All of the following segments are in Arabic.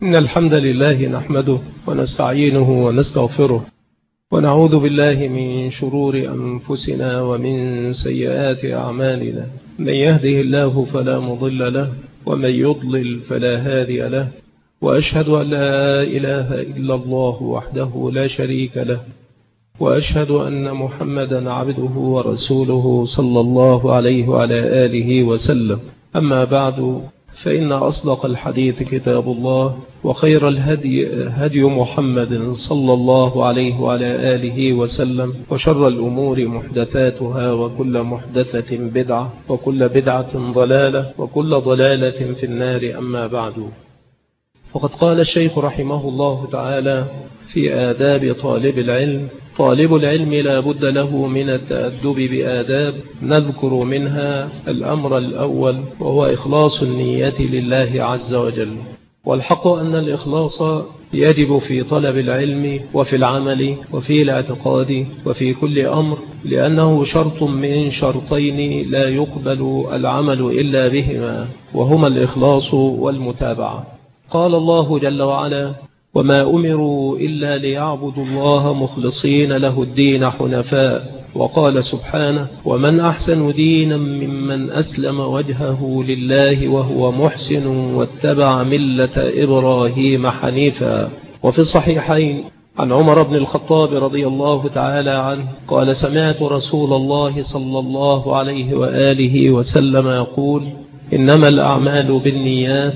إن الحمد لله نحمده ونستعينه ونستغفره ونعوذ بالله من شرور أنفسنا ومن سيئات أعمالنا. من يهده الله فلا مضل له ومن يضلل فلا هادي له، وأشهد أن لا إله إلا الله وحده لا شريك له، وأشهد أن محمدا عبده ورسوله صلى الله عليه وعلى آله وسلم. أما بعد، فإن أصدق الحديث كتاب الله، وخير الهدي هدي محمد صلى الله عليه وعلى آله وسلم، وشر الأمور محدثاتها، وكل محدثة بدعة، وكل بدعة ضلالة، وكل ضلالة في النار. أما بعد، فقد قال الشيخ رحمه الله تعالى في آداب طالب العلم: طالب العلم لا بد له من التأدب بآداب، نذكر منها الأمر الأول، وهو إخلاص النية لله عز وجل. والحق أن الإخلاص يجب في طلب العلم وفي العمل وفي الاعتقاد وفي كل أمر، لأنه شرط من شرطين لا يقبل العمل إلا بهما، وهما الإخلاص والمتابعة. قال الله جل وعلا: وما أمروا إلا ليعبدوا الله مخلصين له الدين حنفاء. وقال سبحانه: ومن أحسن دينا ممن أسلم وجهه لله وهو محسن واتبع ملة إبراهيم حنيفا. وفي الصحيحين عن عمر بن الخطاب رضي الله تعالى عنه قال: سمعت رسول الله صلى الله عليه وآله وسلم يقول: إنما الأعمال بالنيات،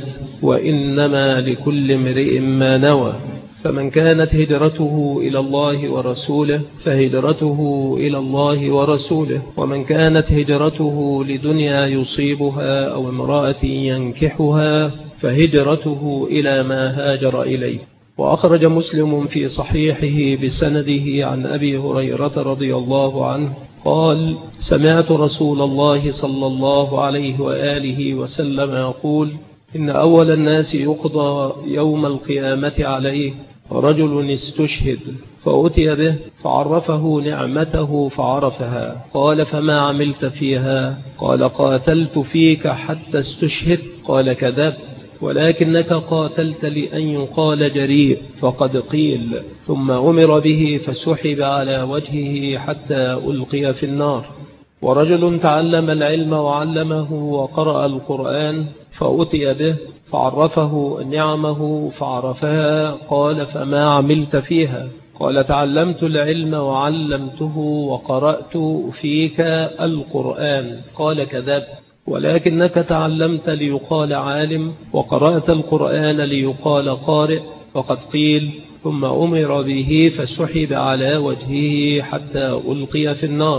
وإنما لكل امرئ ما نوى، فمن كانت هجرته إلى الله ورسوله فهجرته إلى الله ورسوله، ومن كانت هجرته لدنيا يصيبها أو امرأة ينكحها فهجرته إلى ما هاجر إليه. وأخرج مسلم في صحيحه بسنده عن أبي هريرة رضي الله عنه قال: سمعت رسول الله صلى الله عليه وآله وسلم يقول: إن أول الناس يقضى يوم القيامة عليه رجل استشهد، فأتي به فعرفه نعمته فعرفها، قال: فما عملت فيها؟ قال: قاتلت فيك حتى استشهد. قال: كذبت، ولكنك قاتلت لأن يقال جريء، فقد قيل. ثم أمر به فسحب على وجهه حتى ألقي في النار. ورجل تعلم العلم وعلمه وقرأ القرآن، فأتي به فعرفه نعمه فعرفها، قال: فما عملت فيها؟ قال: تعلمت العلم وعلمته وقرأت فيك القرآن. قال: كذبت، ولكنك تعلمت ليقال عالم، وقرأت القرآن ليقال قارئ، فقد قيل. ثم أمر به فسحب على وجهه حتى ألقي في النار.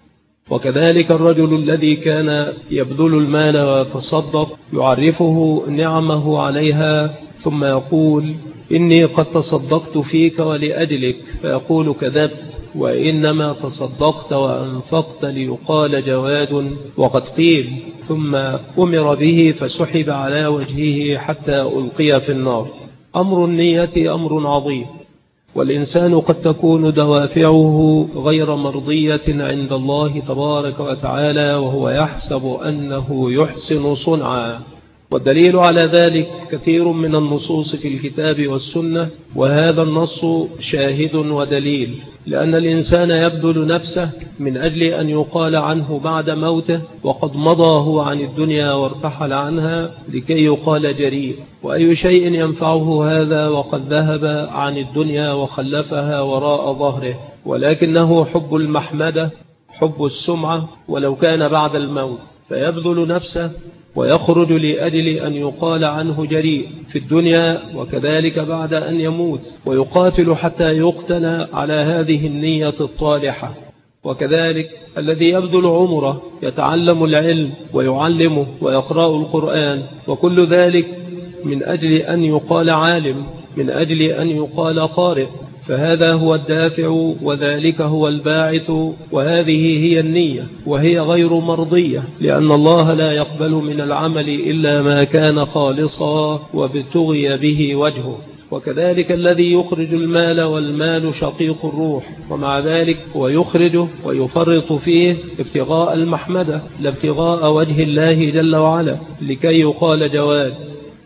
وكذلك الرجل الذي كان يبذل المال ويتصدق يعرفه نعمه عليها، ثم يقول: إني قد تصدقت فيك ولأجلك، فيقول: كذبت، وإنما تصدقت وأنفقت ليقال جواد، وقد قيل. ثم أمر به فسحب على وجهه حتى ألقي في النار. أمر النية أمر عظيم، والإنسان قد تكون دوافعه غير مرضية عند الله تبارك وتعالى وهو يحسب أنه يحسن صنعا. والدليل على ذلك كثير من النصوص في الكتاب والسنة، وهذا النص شاهد ودليل، لأن الإنسان يبذل نفسه من أجل أن يقال عنه بعد موته وقد مضى هو عن الدنيا وارتحل عنها لكي يقال جريء. وأي شيء ينفعه هذا وقد ذهب عن الدنيا وخلفها وراء ظهره؟ ولكنه حب المحمدة، حب السمعة، ولو كان بعد الموت، فيبذل نفسه ويخرج لأجل أن يقال عنه جريء في الدنيا وكذلك بعد أن يموت، ويقاتل حتى يقتل على هذه النية الطالحة. وكذلك الذي يبذل عمره يتعلم العلم ويعلمه ويقرأ القرآن، وكل ذلك من أجل أن يقال عالم، من أجل أن يقال قارئ، فهذا هو الدافع وذلك هو الباعث، وهذه هي النية، وهي غير مرضية، لأن الله لا يقبل من العمل إلا ما كان خالصا وابتغي به وجهه. وكذلك الذي يخرج المال، والمال شقيق الروح، ومع ذلك هو يخرجه ويفرط فيه ابتغاء المحمدة لا ابتغاء وجه الله جل وعلا لكي يقال جواد.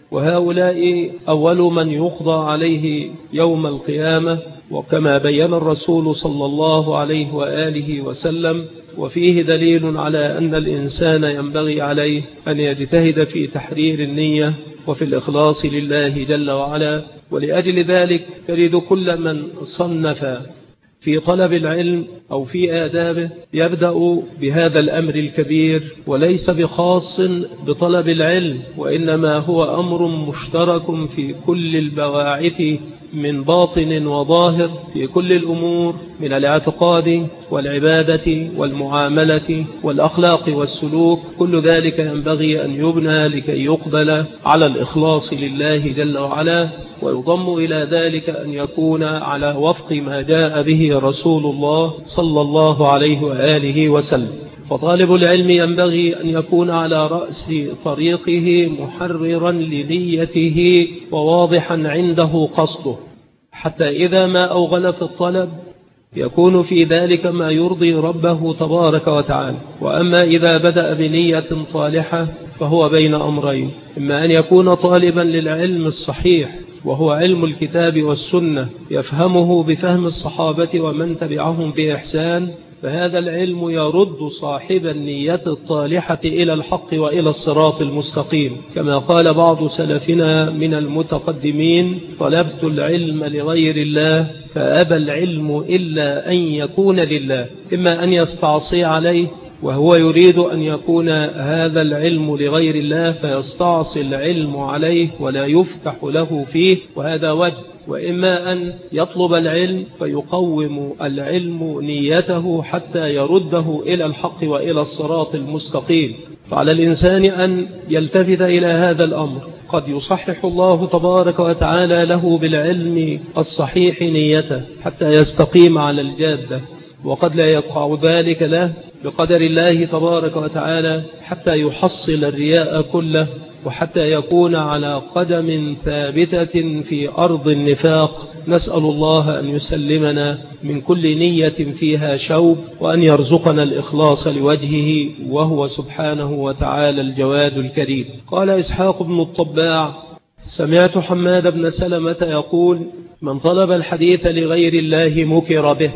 وهؤلاء أول من يقضى عليه يوم القيامة، وكما بين الرسول صلى الله عليه وآله وسلم. وفيه دليل على أن الإنسان ينبغي عليه أن يجتهد في تحرير النية وفي الإخلاص لله جل وعلا. ولأجل ذلك تجد كل من صنف في طلب العلم أو في آدابه يبدأ بهذا الأمر الكبير، وليس بخاص بطلب العلم، وإنما هو أمر مشترك في كل البواعث من باطن وظاهر، في كل الأمور من الاعتقاد والعبادة والمعاملة والأخلاق والسلوك. كل ذلك ينبغي أن يبنى لكي يقبل على الإخلاص لله جل وعلا، ويضم إلى ذلك أن يكون على وفق ما جاء به رسول الله صلى الله عليه وآله وسلم. فطالب العلم ينبغي أن يكون على رأس طريقه محررا لنيته وواضحا عنده قصده، حتى إذا ما أوغل في الطلب يكون في ذلك ما يرضي ربه تبارك وتعالى. وأما إذا بدأ بنية طالحة فهو بين أمرين: إما أن يكون طالبا للعلم الصحيح وهو علم الكتاب والسنة يفهمه بفهم الصحابة ومن تبعهم بإحسان، فهذا العلم يرد صاحب النية الطالحة إلى الحق وإلى الصراط المستقيم، كما قال بعض سلفنا من المتقدمين: طلبت العلم لغير الله فأبى العلم إلا أن يكون لله. إما أن يستعصي عليه وهو يريد أن يكون هذا العلم لغير الله فيستعصي العلم عليه ولا يفتح له فيه، وهذا وجه. وإما أن يطلب العلم فيقوم العلم نيته حتى يرده إلى الحق وإلى الصراط المستقيم. فعلى الإنسان أن يلتفت إلى هذا الأمر. قد يصحح الله تبارك وتعالى له بالعلم الصحيح نيته حتى يستقيم على الجادة، وقد لا يقع ذلك له بقدر الله تبارك وتعالى حتى يحصل الرياء كله، وحتى يكون على قدم ثابتة في أرض النفاق. نسأل الله أن يسلمنا من كل نية فيها شوب، وأن يرزقنا الإخلاص لوجهه، وهو سبحانه وتعالى الجواد الكريم. قال إسحاق بن الطباع: سمعت حماد بن سلمة يقول: من طلب الحديث لغير الله مكر به.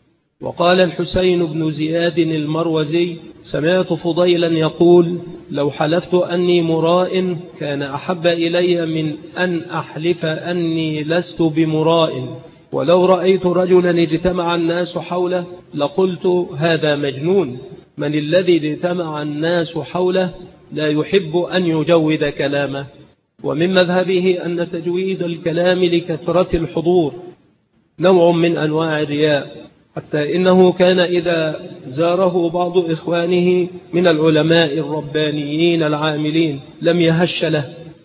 وقال الحسين بن زياد المروزي: سمعت فضيلا يقول: لو حلفت أني مراء كان أحب إلي من أن أحلف أني لست بمراء، ولو رأيت رجلا اجتمع الناس حوله لقلت هذا مجنون. من الذي اجتمع الناس حوله لا يحب أن يجود كلامه. ومن مذهبه أن تجويد الكلام لكثرة الحضور نوع من أنواع الرياء، حتى إنه كان إذا زاره بعض إخوانه من العلماء الربانيين العاملين لم يهش له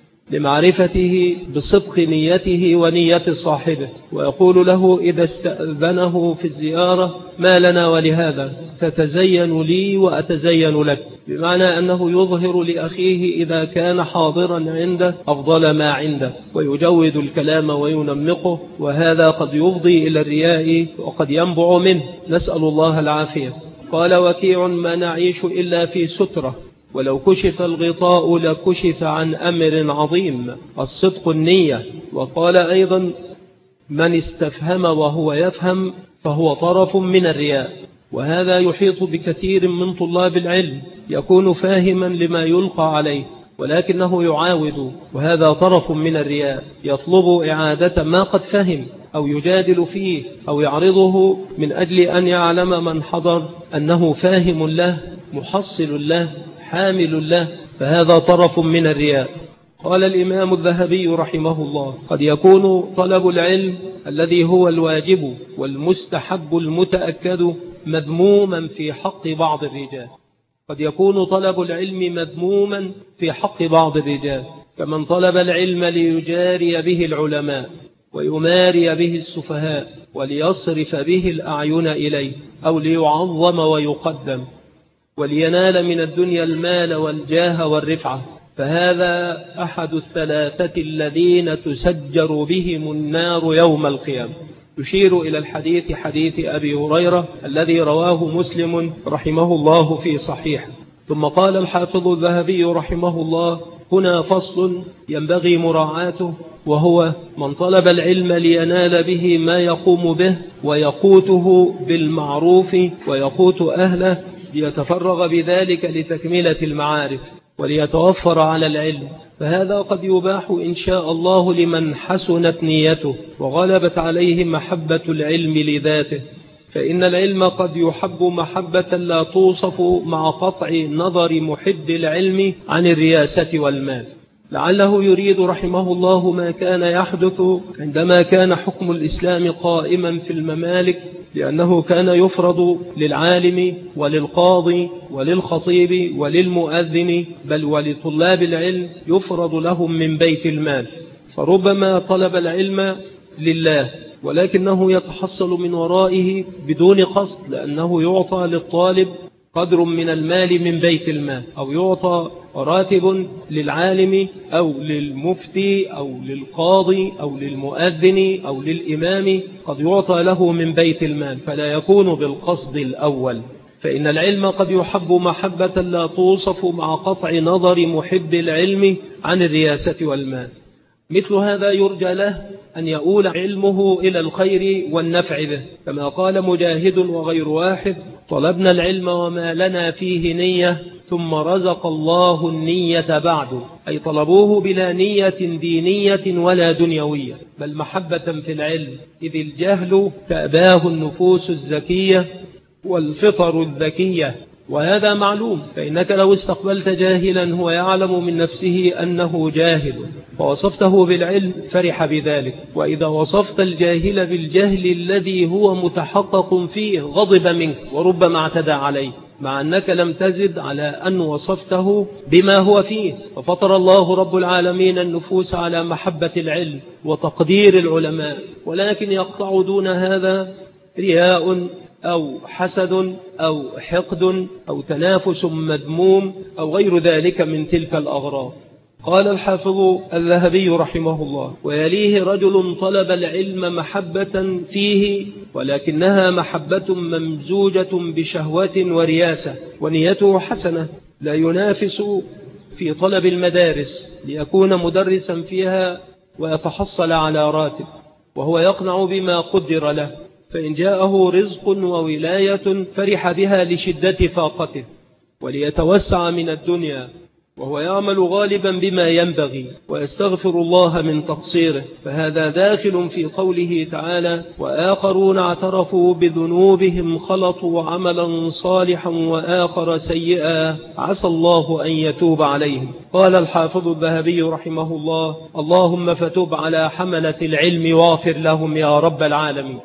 لمعرفته بصدق نيته ونية صاحبه، ويقول له إذا استأذنه في الزيارة: ما لنا ولهذا، تتزين لي وأتزين لك، بمعنى أنه يظهر لأخيه إذا كان حاضرا عنده أفضل ما عنده، ويجود الكلام وينمقه، وهذا قد يفضي إلى الرياء وقد ينبع منه، نسأل الله العافية. قال وكيع: ما نعيش إلا في سترة، ولو كشف الغطاء لكشف عن أمر عظيم، الصدق النية. وقال أيضا: من استفهم وهو يفهم فهو طرف من الرياء. وهذا يحيط بكثير من طلاب العلم، يكون فاهما لما يلقى عليه ولكنه يعاود، وهذا طرف من الرياء، يطلب إعادة ما قد فهم أو يجادل فيه أو يعرضه من أجل أن يعلم من حضر أنه فاهم له محصل له حامل له، فهذا طرف من الرياء. قال الإمام الذهبي رحمه الله: قد يكون طلب العلم الذي هو الواجب والمستحب المتأكد مذموما في حق بعض الرجال. قد يكون طلب العلم مذموما في حق بعض الرجال، كمن طلب العلم ليجاري به العلماء ويماري به السفهاء وليصرف به الأعين إليه، أو ليعظم ويقدم ولينال من الدنيا المال والجاه والرفعة، فهذا أحد الثلاثة الذين تسجر بهم النار يوم القيامة. يشير إلى الحديث حديث أبي هريرة الذي رواه مسلم رحمه الله في صحيح. ثم قال الحافظ الذهبي رحمه الله: هنا فصل ينبغي مراعاته، وهو من طلب العلم لينال به ما يقوم به ويقوته بالمعروف ويقوت أهله، ليتفرغ بذلك لتكملة المعارف وليتوفر على العلم، فهذا قد يباح إن شاء الله لمن حسنت نيته وغلبت عليه محبة العلم لذاته، فإن العلم قد يحب محبة لا توصف مع قطع نظر محب العلم عن الرياسة والمال. لعله يريد رحمه الله ما كان يحدث عندما كان حكم الإسلام قائما في الممالك، لأنه كان يفرض للعالم وللقاضي وللخطيب وللمؤذن بل ولطلاب العلم يفرض لهم من بيت المال، فربما طلب العلم لله ولكنه يتحصل من ورائه بدون قصد، لأنه يعطى للطالب قدر من المال من بيت المال، أو يعطى راتب للعالم أو للمفتي أو للقاضي أو للمؤذن أو للإمام، قد يعطى له من بيت المال، فلا يكون بالقصد الأول. فإن العلم قد يحب محبة لا توصف مع قطع نظر محب العلم عن الرياسة والمال. مثل هذا يرجى له أن يؤول علمه إلى الخير والنفع به، كما قال مجاهد وغير واحد: طلبنا العلم وما لنا فيه نية ثم رزق الله النية بعد، أي طلبوه بلا نية دينية ولا دنيوية بل محبة في العلم، إذ الجهل تأباه النفوس الزكية والفطر الذكية، وهذا معلوم، فإنك لو استقبلت جاهلا هو يعلم من نفسه أنه جاهل فوصفته بالعلم فرح بذلك، وإذا وصفت الجاهل بالجهل الذي هو متحقق فيه غضب منك وربما اعتدى عليه، مع أنك لم تزد على أن وصفته بما هو فيه. ففطر الله رب العالمين النفوس على محبة العلم وتقدير العلماء، ولكن يقطع دون هذا رياء أو حسد أو حقد أو تنافس مذموم أو غير ذلك من تلك الأغراض. قال الحافظ الذهبي رحمه الله: ويليه رجل طلب العلم محبة فيه ولكنها محبة ممزوجة بشهوة ورياسة، ونيته حسنة، لا ينافس في طلب المدارس ليكون مدرسا فيها ويتحصل على راتب، وهو يقنع بما قدر له، فإن جاءه رزق وولاية فرح بها لشدة فاقته وليتوسع من الدنيا، وهو يعمل غالبا بما ينبغي ويستغفر الله من تقصيره، فهذا داخل في قوله تعالى: وآخرون اعترفوا بذنوبهم خلطوا عملا صالحا وآخر سيئا عسى الله أن يتوب عليهم. قال الحافظ الذهبي رحمه الله: اللهم فتب على حملة العلم واغفر لهم يا رب العالمين.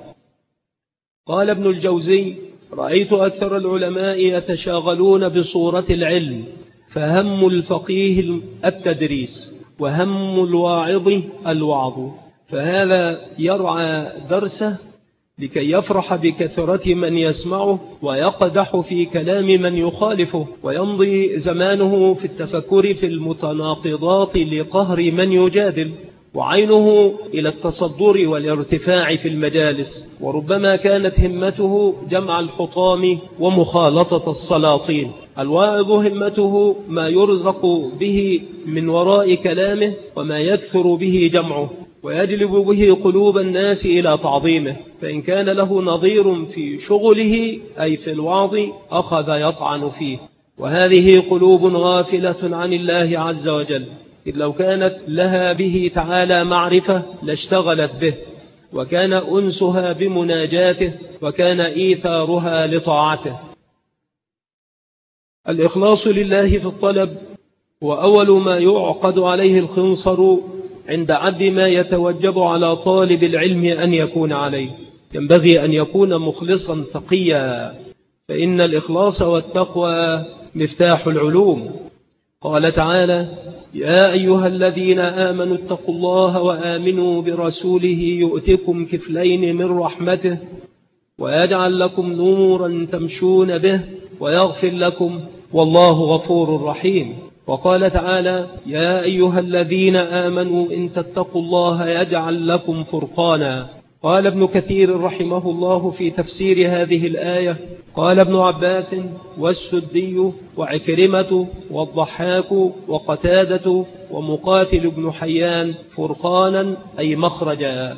قال ابن الجوزي: رأيت أكثر العلماء يتشاغلون بصورة العلم، فهم الفقيه التدريس وهم الواعظ الوعظ، فهذا يرعى درسه لكي يفرح بكثرة من يسمعه ويقدح في كلام من يخالفه، ويمضي زمانه في التفكر في المتناقضات لقهر من يجادل، وعينه إلى التصدر والارتفاع في المجالس، وربما كانت همته جمع الحطام ومخالطة السلاطين. الواعظ همته ما يرزق به من وراء كلامه وما يكثر به جمعه ويجلب به قلوب الناس إلى تعظيمه، فإن كان له نظير في شغله أي في الوعظ أخذ يطعن فيه، وهذه قلوب غافلة عن الله عز وجل، إذ لو كانت لها به تعالى معرفة لاشتغلت به، وكان أنسها بمناجاته، وكان إيثارها لطاعته. الإخلاص لله في الطلب هو أول ما يعقد عليه الخنصر عند عد ما يتوجب على طالب العلم أن يكون عليه. ينبغي أن يكون مخلصا تقيا، فإن الإخلاص والتقوى مفتاح العلوم. قال تعالى: يا أيها الذين آمنوا اتقوا الله وآمنوا برسوله يؤتكم كفلين من رحمته ويجعل لكم نورا تمشون به ويغفر لكم والله غفور رحيم. وقال تعالى: يا أيها الذين آمنوا إن تتقوا الله يجعل لكم فرقانا قال ابن كثير رحمه الله في تفسير هذه الآية: قال ابن عباس والسدي وعكرمة والضحاك وقتادة ومقاتل بن حيان: فرقانا أي مخرجا.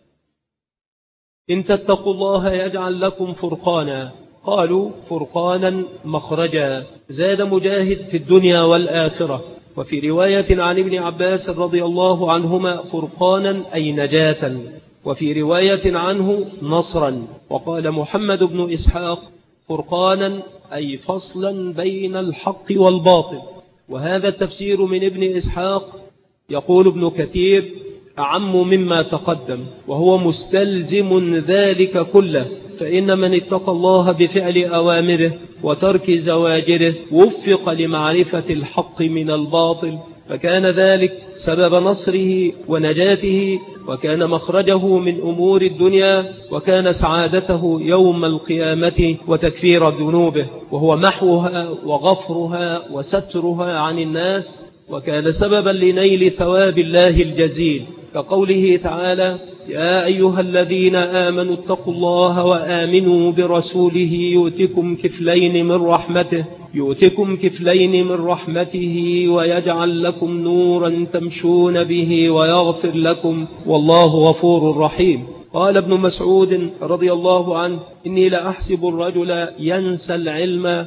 إن تتقوا الله يجعل لكم فرقانا. قالوا: فرقانا مخرجا. زاد مجاهد: في الدنيا والآخرة. وفي رواية عن ابن عباس رضي الله عنهما: فرقانا أي نجاة. وفي رواية عنه: نصرا. وقال محمد بن إسحاق: فرقانا أي فصلا بين الحق والباطل. وهذا التفسير من ابن إسحاق. يقول ابن كثير: أعم مما تقدم، وهو مستلزم ذلك كله، فإن من اتقى الله بفعل أوامره وترك زواجره وفق لمعرفة الحق من الباطل، فكان ذلك سبب نصره ونجاته، وكان مخرجه من أمور الدنيا، وكان سعادته يوم القيامة وتكفير ذنوبه، وهو محوها وغفرها وسترها عن الناس، وكان سببا لنيل ثواب الله الجزيل، كقوله تعالى: يا أيها الذين آمنوا اتقوا الله وآمنوا برسوله يؤتكم كفلين من رحمته ويجعل لكم نورا تمشون به ويغفر لكم والله غفور رحيم. قال ابن مسعود رضي الله عنه: إني لأحسب الرجل ينسى العلم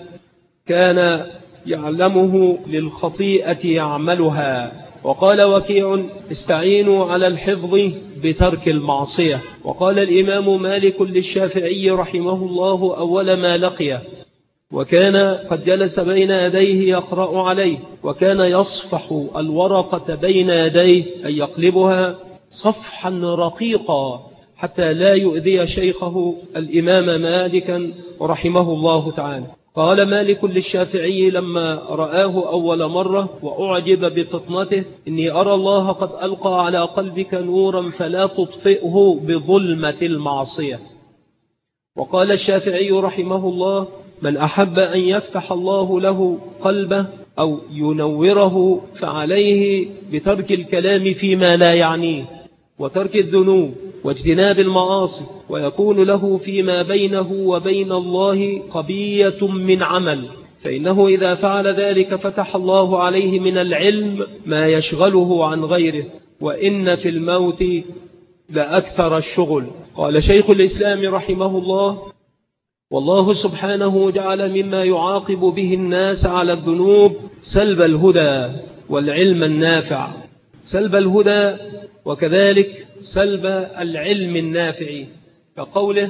كان يعلمه للخطيئة يعملها. وقال وكيع: استعينوا على الحفظ بترك المعصية. وقال الإمام مالك للشافعي رحمه الله أول ما لقيه، وكان قد جلس بين يديه يقرأ عليه، وكان يصفح الورقة بين يديه أي يقلبها صفحا رقيقا حتى لا يؤذي شيخه الإمام مالكا رحمه الله تعالى. قال مالك للشافعي لما رآه أول مرة وأعجب بفطنته: إني أرى الله قد ألقى على قلبك نورا فلا تطفئه بظلمة المعصية. وقال الشافعي رحمه الله: من أحب أن يفتح الله له قلبه أو ينوره فعليه بترك الكلام فيما لا يعنيه، وترك الذنوب واجتناب المعاصي، ويكون له فيما بينه وبين الله قبية من عمل، فإنه إذا فعل ذلك فتح الله عليه من العلم ما يشغله عن غيره، وإن في الموت لأكثر الشغل. قال شيخ الإسلام رحمه الله: والله سبحانه جعل مما يعاقب به الناس على الذنوب سلب الهدى والعلم النافع، سلب الهدى وكذلك سلب العلم النافع، كقوله: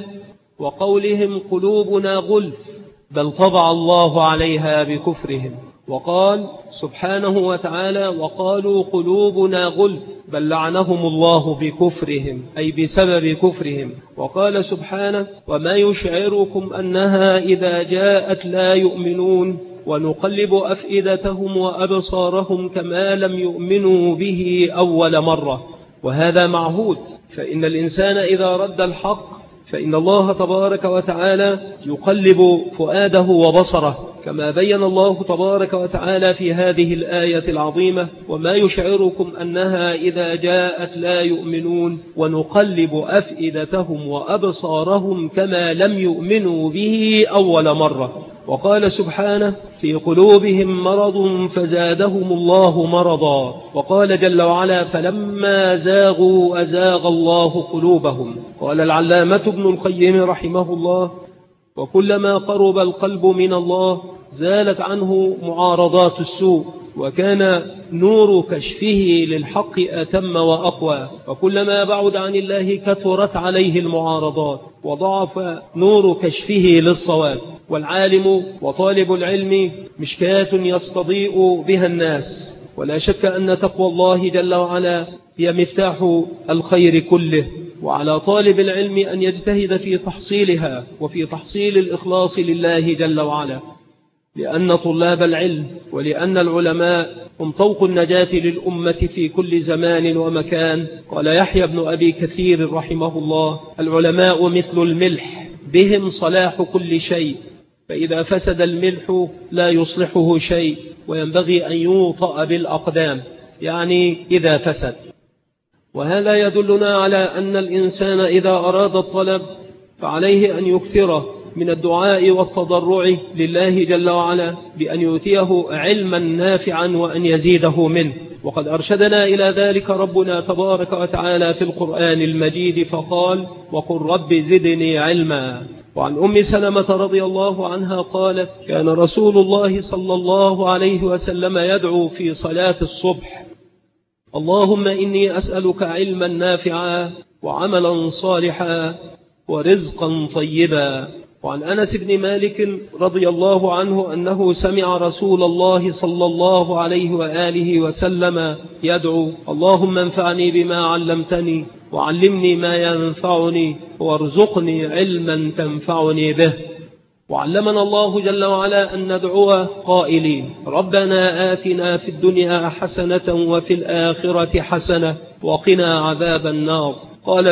وقولهم قلوبنا غلف بل طبع الله عليها بكفرهم. وقال سبحانه وتعالى: وقالوا قلوبنا غلف بل لعنهم الله بكفرهم أي بسبب كفرهم. وقال سبحانه: وما يشعركم أنها إذا جاءت لا يؤمنون ونقلب أفئدتهم وأبصارهم كما لم يؤمنوا به أول مرة. وهذا معهود، فإن الإنسان إذا رد الحق فإن الله تبارك وتعالى يقلب فؤاده وبصره، كما بين الله تبارك وتعالى في هذه الآية العظيمة: وما يشعركم أنها إذا جاءت لا يؤمنون ونقلب أفئدتهم وأبصارهم كما لم يؤمنوا به أول مرة. وقال سبحانه: في قلوبهم مرض فزادهم الله مرضا. وقال جل وعلا: فلما زاغوا أزاغ الله قلوبهم. قال العلامة ابن القيم رحمه الله: وكلما قرب القلب من الله زالت عنه معارضات السوء، وكان نور كشفه للحق أتم وأقوى، وكلما بعد عن الله كثرت عليه المعارضات وضعف نور كشفه للصواب. والعالم وطالب العلم مشكاة يستضيء بها الناس، ولا شك أن تقوى الله جل وعلا هي مفتاح الخير كله، وعلى طالب العلم أن يجتهد في تحصيلها وفي تحصيل الإخلاص لله جل وعلا، لأن طلاب العلم ولأن العلماء هم طوق النجاة للأمة في كل زمان ومكان. قال يحيى بن أبي كثير رحمه الله: العلماء مثل الملح بهم صلاح كل شيء، فإذا فسد الملح لا يصلحه شيء، وينبغي أن يوطأ بالأقدام، يعني إذا فسد. وهذا يدلنا على أن الإنسان إذا أراد الطلب فعليه أن يكثر من الدعاء والتضرع لله جل وعلا بأن يؤتيه علما نافعا وأن يزيده منه. وقد أرشدنا إلى ذلك ربنا تبارك وتعالى في القرآن المجيد فقال: وقل رب زدني علما. وعن أم سلمة رضي الله عنها قالت: كان رسول الله صلى الله عليه وسلم يدعو في صلاة الصبح: اللهم إني أسألك علما نافعا وعملا صالحا ورزقا طيبا. وعن أنس بن مالك رضي الله عنه أنه سمع رسول الله صلى الله عليه وآله وسلم يدعو: اللهم انفعني بما علمتني وعلمني ما ينفعني وارزقني علما تنفعني به. وعلمنا الله جل وعلا أن ندعو قائلين: ربنا آتنا في الدنيا حسنة وفي الآخرة حسنة وقنا عذاب النار. قال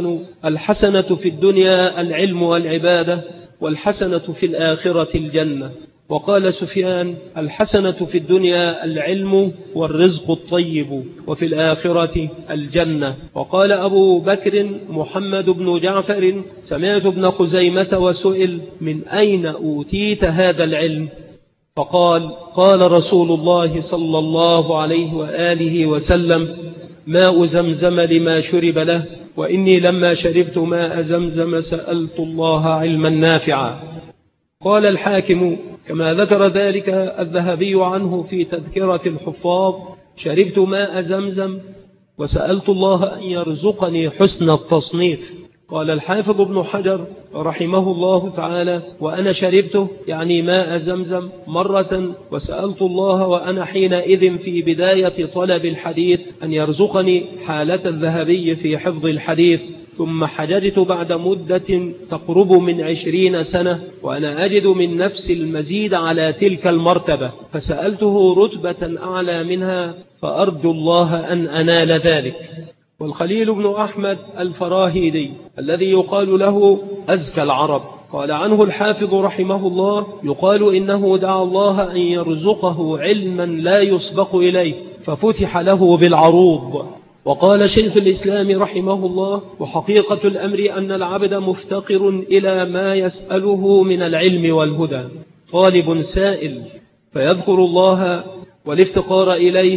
الحسنة في الدنيا العلم والعبادة، والحسنة في الآخرة الجنة. وقال سفيان: الحسنة في الدنيا العلم والرزق الطيب، وفي الآخرة الجنة. وقال أبو بكر محمد بن جعفر: سمعت ابن خزيمة وسئل: من أين أوتيت هذا العلم؟ فقال: قال رسول الله صلى الله عليه وآله وسلم: ماء زمزم لما شرب له، وإني لما شربت ماء زمزم سألت الله علما نافعا. قال الحاكم كما ذكر ذلك الذهبي عنه في تذكرة الحفاظ: شربت ماء زمزم وسألت الله أن يرزقني حسن التصنيف. قال الحافظ ابن حجر رحمه الله تعالى: وأنا شربته يعني ماء زمزم مرة، وسألت الله وأنا حينئذ في بداية طلب الحديث أن يرزقني حالة الذهبي في حفظ الحديث. ثم حججت بعد مدة تقرب من 20 سنة وأنا أجد من نفسي المزيد على تلك المرتبة، فسألته رتبة أعلى منها، فأرجو الله أن أنال ذلك. والخليل بن أحمد الفراهيدي الذي يقال له أزكى العرب، قال عنه الحافظ رحمه الله: يقال إنه دعا الله أن يرزقه علما لا يسبق إليه ففتح له بالعروض. وقال شيخ الإسلام رحمه الله: وحقيقة الأمر أن العبد مفتقر إلى ما يسأله من العلم والهدى، طالب سائل، فيذكر الله والافتقار إليه،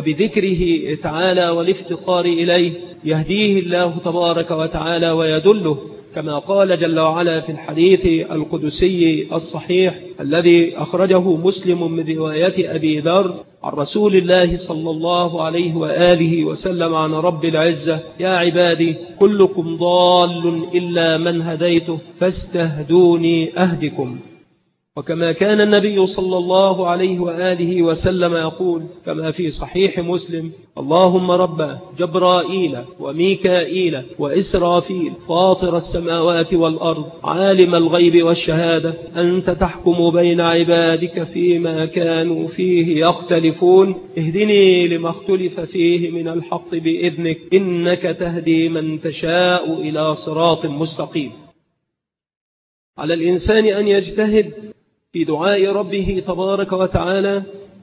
وبذكره تعالى والافتقار إليه يهديه الله تبارك وتعالى ويدله، كما قال جل وعلا في الحديث القدسي الصحيح الذي أخرجه مسلم من رواية أبي ذر عن رسول الله صلى الله عليه وآله وسلم عن رب العزة: يا عبادي كلكم ضال إلا من هديته فاستهدوني أهدكم. وكما كان النبي صلى الله عليه وآله وسلم يقول كما في صحيح مسلم: اللهم رب جبرائيل وميكائيل وإسرافيل فاطر السماوات والأرض عالم الغيب والشهادة، أنت تحكم بين عبادك فيما كانوا فيه يختلفون، اهدني لما اختلف فيه من الحق بإذنك، إنك تهدي من تشاء إلى صراط مستقيم. على الإنسان أن يجتهد في دعاء ربه تبارك وتعالى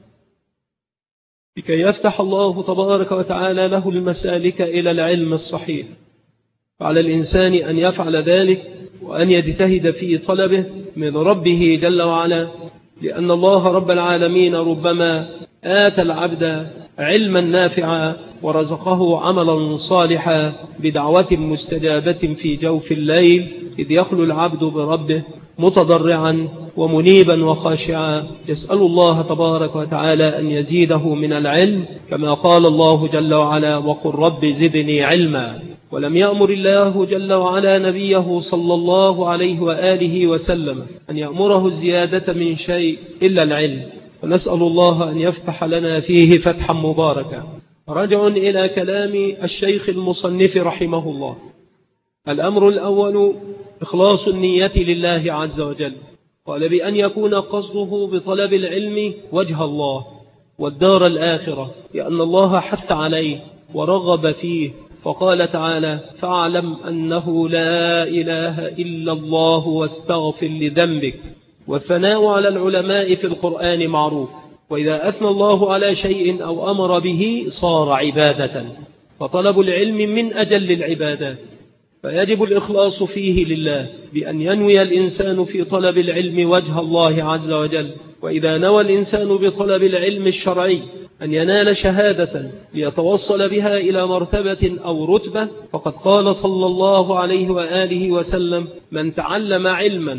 لكي يفتح الله تبارك وتعالى له المسالك إلى العلم الصحيح. فعلى الإنسان أن يفعل ذلك وأن يجتهد في طلبه من ربه جل وعلا، لأن الله رب العالمين ربما آتى العبد علما نافعا ورزقه عملا صالحا بدعوة مستجابة في جوف الليل، إذ يخلو العبد بربه متضرعا ومنيبا وخاشعا يسأل الله تبارك وتعالى أن يزيده من العلم، كما قال الله جل وعلا: وقل رب زدني علما. ولم يأمر الله جل وعلا نبيه صلى الله عليه وآله وسلم أن يأمره الزيادة من شيء إلا العلم، ونسأل الله أن يفتح لنا فيه فتحا مباركا. رجع إلى كلام الشيخ المصنف رحمه الله. الأمر الأول إخلاص النية لله عز وجل، قال بأن يكون قصده بطلب العلم وجه الله والدار الآخرة، لأن الله حث عليه ورغب فيه، فقال تعالى: فاعلم أنه لا إله إلا الله واستغفر لذنبك. والثناء على العلماء في القرآن معروف، وإذا أثنى الله على شيء أو أمر به صار عبادة. فطلب العلم من أجل العبادات، فيجب الإخلاص فيه لله بأن ينوي الإنسان في طلب العلم وجه الله عز وجل. وإذا نوى الإنسان بطلب العلم الشرعي أن ينال شهادة ليتوصل بها إلى مرتبة أو رتبة، فقد قال صلى الله عليه وآله وسلم: من تعلم علما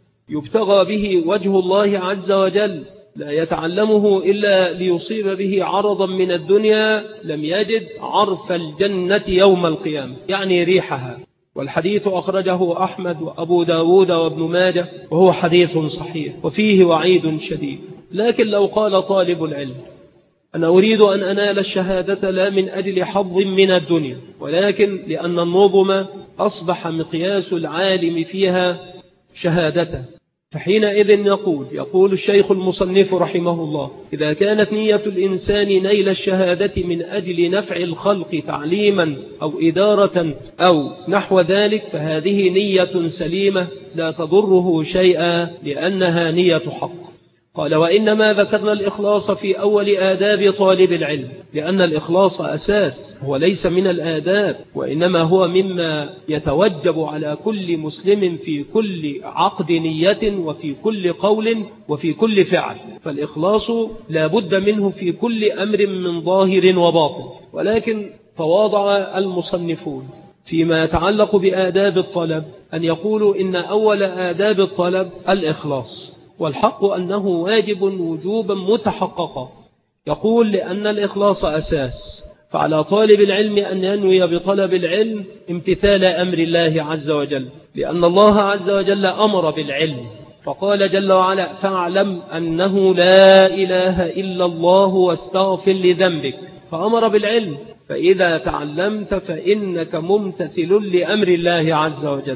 يبتغى به وجه الله عز وجل لا يتعلمه إلا ليصيب به عرضا من الدنيا لم يجد عرف الجنة يوم القيامة، يعني ريحها. والحديث أخرجه أحمد وأبو داود وابن ماجه، وهو حديث صحيح وفيه وعيد شديد. لكن لو قال طالب العلم: أنا أريد أن أنال الشهادة لا من أجل حظ من الدنيا، ولكن لأن النظم أصبح مقياس العالم فيها شهادته، فحينئذ يقول الشيخ المصنف رحمه الله: إذا كانت نية الإنسان نيل الشهادة من أجل نفع الخلق تعليما أو إدارة أو نحو ذلك، فهذه نية سليمة لا تضره شيئا لأنها نية حق. قال: وإنما ذكرنا الإخلاص في أول آداب طالب العلم، لأن الإخلاص أساس، هو ليس من الآداب، وإنما هو مما يتوجب على كل مسلم في كل عقد نية وفي كل قول وفي كل فعل. فالإخلاص لا بد منه في كل أمر من ظاهر وباطن. ولكن تواضع المصنفون فيما يتعلق بآداب الطلب أن يقولوا إن أول آداب الطلب الإخلاص، والحق أنه واجب وجوبا متحققا. يقول: لأن الإخلاص أساس، فعلى طالب العلم أن ينوي بطلب العلم امتثال أمر الله عز وجل، لأن الله عز وجل أمر بالعلم، فقال جل وعلا: فاعلم أنه لا إله إلا الله واستغفر لذنبك، فأمر بالعلم. فإذا تعلمت فإنك ممتثل لأمر الله عز وجل.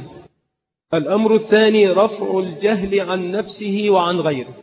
الأمر الثاني رفع الجهل عن نفسه وعن غيره،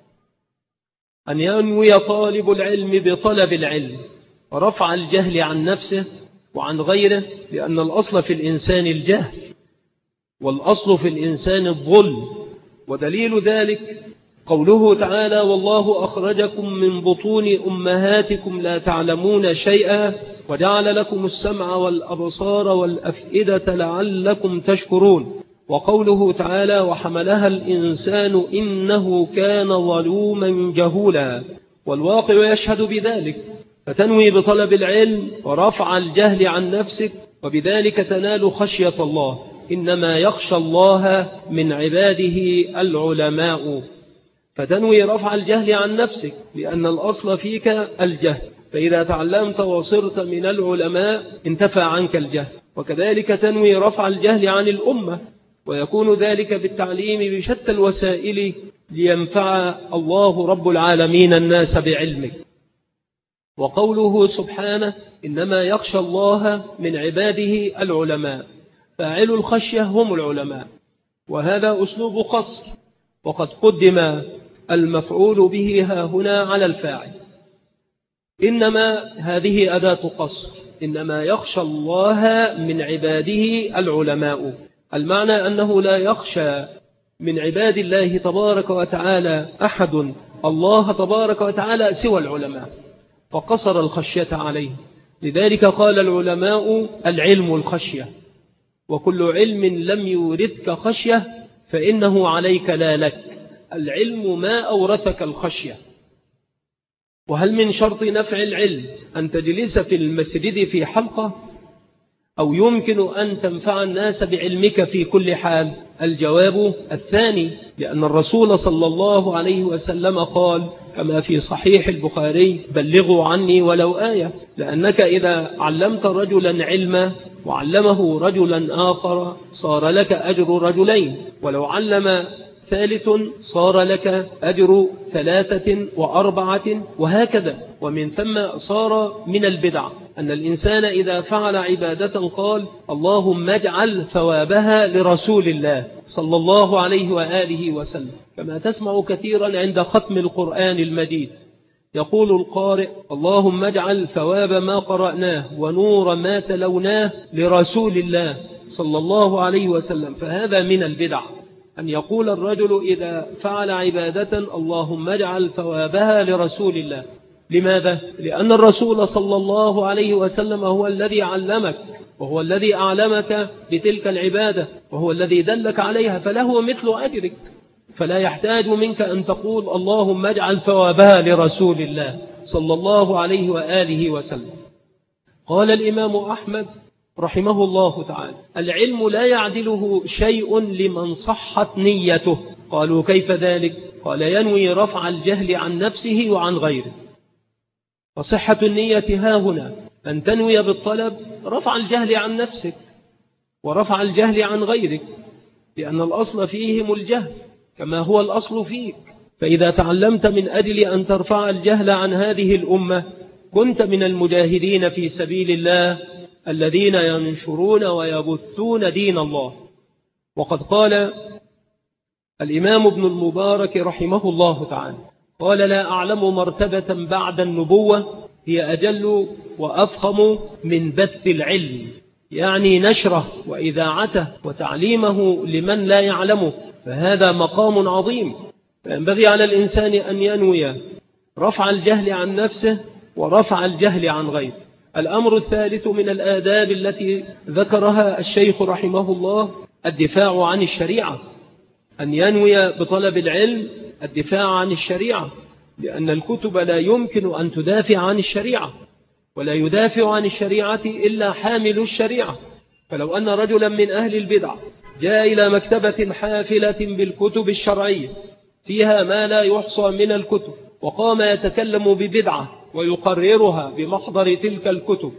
أن ينوي طالب العلم بطلب العلم رفع الجهل عن نفسه وعن غيره، لأن الأصل في الإنسان الجهل، والأصل في الإنسان الظلم. ودليل ذلك قوله تعالى: والله أخرجكم من بطون أمهاتكم لا تعلمون شيئا وجعل لكم السمع والأبصار والأفئدة لعلكم تشكرون. وقوله تعالى: وحملها الإنسان إنه كان ظلوما جهولا، والواقع يشهد بذلك. فتنوي بطلب العلم ورفع الجهل عن نفسك، وبذلك تنال خشية الله. إنما يخشى الله من عباده العلماء. فتنوي رفع الجهل عن نفسك لأن الأصل فيك الجهل، فإذا تعلمت وصرت من العلماء انتفى عنك الجهل. وكذلك تنوي رفع الجهل عن الأمة، ويكون ذلك بالتعليم بشتى الوسائل لينفع الله رب العالمين الناس بعلمك. وقوله سبحانه: إنما يخشى الله من عباده العلماء، فاعل الخشية هم العلماء، وهذا أسلوب قصر، وقد قدم المفعول به هنا على الفاعل. إنما هذه أداة قصر، إنما يخشى الله من عباده العلماء، المعنى أنه لا يخشى من عباد الله تبارك وتعالى أحد الله تبارك وتعالى سوى العلماء، فقصر الخشية عليه. لذلك قال العلماء: العلم الخشية، وكل علم لم يورثك خشية فإنه عليك لا لك. العلم ما أورثك الخشية. وهل من شرط نفع العلم أن تجلس في المسجد في حلقة، أو يمكن أن تنفع الناس بعلمك في كل حال؟ الجواب الثاني، لأن الرسول صلى الله عليه وسلم قال كما في صحيح البخاري: بلغوا عني ولو آية. لأنك إذا علمت رجلا علما وعلمه رجلا آخر صار لك أجر رجلين، ولو علم ثالث صار لك أجر 3 و4 وهكذا. ومن ثم صار من البدع أن الإنسان إذا فعل عبادة قال: اللهم اجعل ثوابها لرسول الله صلى الله عليه وآله وسلم، كما تسمع كثيرا عند ختم القرآن المجيد يقول القارئ: اللهم اجعل ثواب ما قرأناه ونور ما تلوناه لرسول الله صلى الله عليه وسلم. فهذا من البدع أن يقول الرجل إذا فعل عبادة: اللهم اجعل ثوابها لرسول الله. لماذا؟ لأن الرسول صلى الله عليه وسلم هو الذي علمك، وهو الذي أعلمك بتلك العبادة، وهو الذي دلك عليها، فله مثل أجرك، فلا يحتاج منك أن تقول اللهم اجعل ثوابها لرسول الله صلى الله عليه وآله وسلم. قال الإمام أحمد رحمه الله تعالى: العلم لا يعدله شيء لمن صحت نيته. قالوا كيف ذلك؟ قال: ينوي رفع الجهل عن نفسه وعن غيره. فصحة النية ها هنا أن تنوي بالطلب رفع الجهل عن نفسك ورفع الجهل عن غيرك، لأن الأصل فيهم الجهل كما هو الأصل فيك. فإذا تعلمت من أجل أن ترفع الجهل عن هذه الأمة كنت من المجاهدين في سبيل الله الذين ينشرون ويبثون دين الله. وقد قال الإمام ابن المبارك رحمه الله تعالى: قال: لا أعلم مرتبة بعد النبوة هي أجل وأفخم من بث العلم، يعني نشره وإذاعته وتعليمه لمن لا يعلمه، فهذا مقام عظيم. فينبغي على الإنسان أن ينوي رفع الجهل عن نفسه ورفع الجهل عن غيره. الأمر الثالث من الآداب التي ذكرها الشيخ رحمه الله الدفاع عن الشريعة، أن ينوي بطلب العلم الدفاع عن الشريعة، لأن الكتب لا يمكن أن تدافع عن الشريعة، ولا يدافع عن الشريعة إلا حامل الشريعة. فلو أن رجلا من أهل البدع جاء إلى مكتبة حافلة بالكتب الشرعية فيها ما لا يحصى من الكتب، وقام يتكلم ببدعة ويقررها بمحضر تلك الكتب،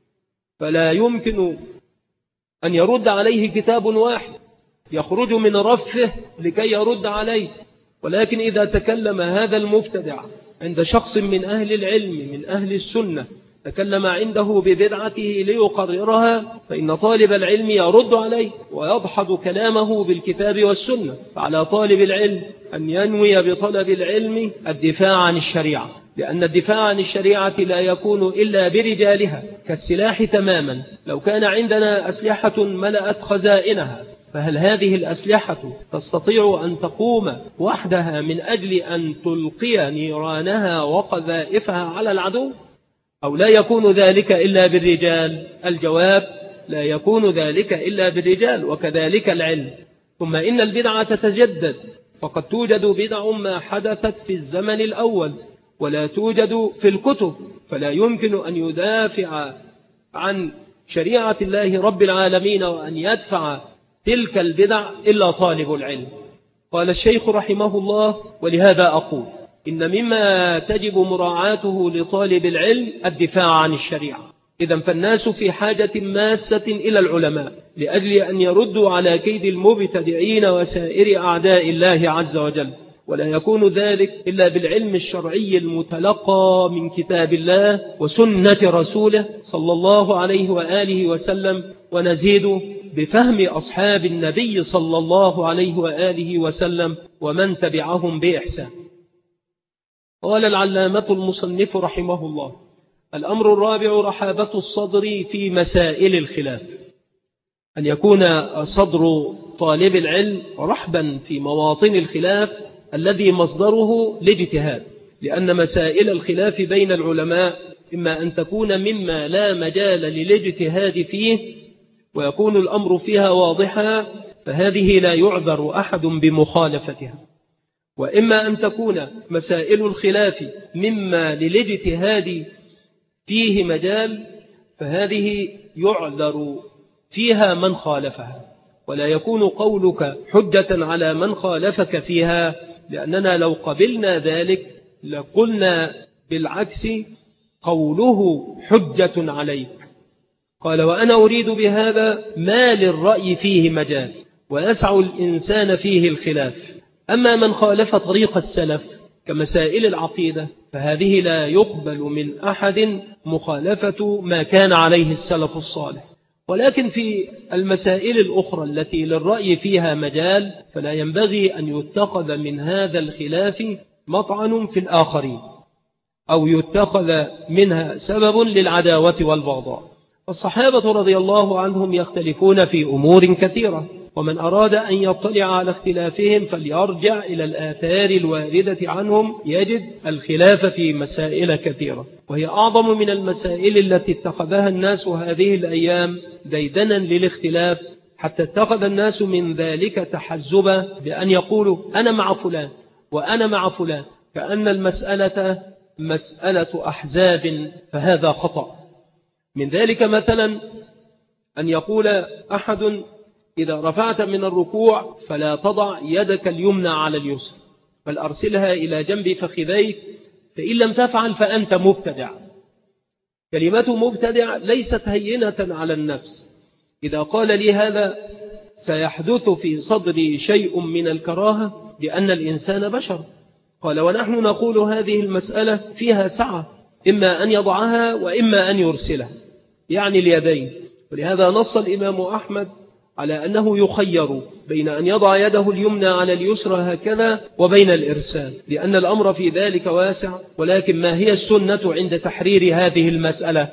فلا يمكن أن يرد عليه كتاب واحد يخرج من رفه لكي يرد عليه. ولكن إذا تكلم هذا المبتدع عند شخص من أهل العلم من أهل السنة، تكلم عنده ببدعته ليقررها، فإن طالب العلم يرد عليه ويضحض كلامه بالكتاب والسنة. فعلى طالب العلم أن ينوي بطلب العلم الدفاع عن الشريعة، لأن الدفاع عن الشريعة لا يكون إلا برجالها كالسلاح تماما. لو كان عندنا أسلحة ملأت خزائنها، فهل هذه الأسلحة تستطيع أن تقوم وحدها من أجل أن تلقي نيرانها وقذائفها على العدو؟ أو لا يكون ذلك إلا بالرجال؟ الجواب: لا يكون ذلك إلا بالرجال، وكذلك العلم. ثم إن البدعة تتجدد، فقد توجد بدع ما حدثت في الزمن الأول ولا توجد في الكتب، فلا يمكن أن يدافع عن شريعة الله رب العالمين وأن يدفع تلك البدع إلا طالب العلم. قال الشيخ رحمه الله: ولهذا أقول إن مما تجب مراعاته لطالب العلم الدفاع عن الشريعة. إذن فالناس في حاجة ماسة إلى العلماء لأجل أن يردوا على كيد المبتدعين وسائر أعداء الله عز وجل، ولا يكون ذلك إلا بالعلم الشرعي المتلقى من كتاب الله وسنة رسوله صلى الله عليه وآله وسلم، ونزيد بفهم أصحاب النبي صلى الله عليه وآله وسلم ومن تبعهم بإحسان. قال العلامة المصنف رحمه الله: الأمر الرابع رحابة الصدر في مسائل الخلاف، أن يكون صدر طالب العلم رحبا في مواطن الخلاف الذي مصدره الاجتهاد، لأن مسائل الخلاف بين العلماء إما أن تكون مما لا مجال للاجتهاد فيه ويكون الأمر فيها واضحا، فهذه لا يعذر أحد بمخالفتها، وإما أن تكون مسائل الخلاف مما للاجتهاد فيه مجال، فهذه يعذر فيها من خالفها، ولا يكون قولك حجة على من خالفك فيها، لأننا لو قبلنا ذلك لقلنا بالعكس قوله حجة عليك. قال: وأنا أريد بهذا ما للرأي فيه مجال ويسع الإنسان فيه الخلاف. أما من خالف طريق السلف كمسائل العقيدة فهذه لا يقبل من أحد مخالفة ما كان عليه السلف الصالح، ولكن في المسائل الأخرى التي للرأي فيها مجال فلا ينبغي أن يتخذ من هذا الخلاف مطعن في الآخرين أو يتخذ منها سبب للعداوة والبغضاء. الصحابة رضي الله عنهم يختلفون في أمور كثيرة، ومن أراد أن يطلع على اختلافهم فليرجع إلى الآثار الواردة عنهم يجد الخلاف في مسائل كثيرة، وهي أعظم من المسائل التي اتخذها الناس هذه الأيام ديدنا للاختلاف، حتى اتخذ الناس من ذلك تحزبا بأن يقولوا أنا مع فلان وأنا مع فلان، كأن المسألة مسألة أحزاب، فهذا خطأ. من ذلك مثلا أن يقول أحد إذا رفعت من الركوع فلا تضع يدك اليمنى على اليسرى بل أرسلها إلى جنب فخذيك، فإن لم تفعل فأنت مبتدع. كلمة مبتدع ليست هينة على النفس. إذا قال لي هذا سيحدث في صدري شيء من الكراهة لأن الإنسان بشر. قال ونحن نقول هذه المسألة فيها سعة، إما أن يضعها وإما أن يرسلها، يعني اليدين. ولهذا نص الإمام أحمد على أنه يخير بين أن يضع يده اليمنى على اليسرى هكذا وبين الإرسال، لأن الأمر في ذلك واسع. ولكن ما هي السنة عند تحرير هذه المسألة؟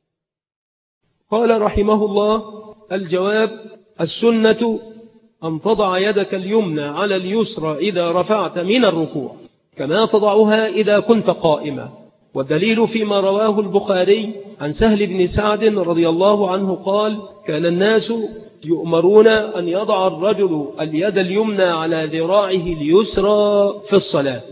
قال رحمه الله: الجواب: السنة أن تضع يدك اليمنى على اليسرى إذا رفعت من الركوع كما تضعها إذا كنت قائما. والدليل فيما رواه البخاري عن سهل بن سعد رضي الله عنه قال: كان الناس يؤمرون أن يضع الرجل اليد اليمنى على ذراعه اليسرى في الصلاة.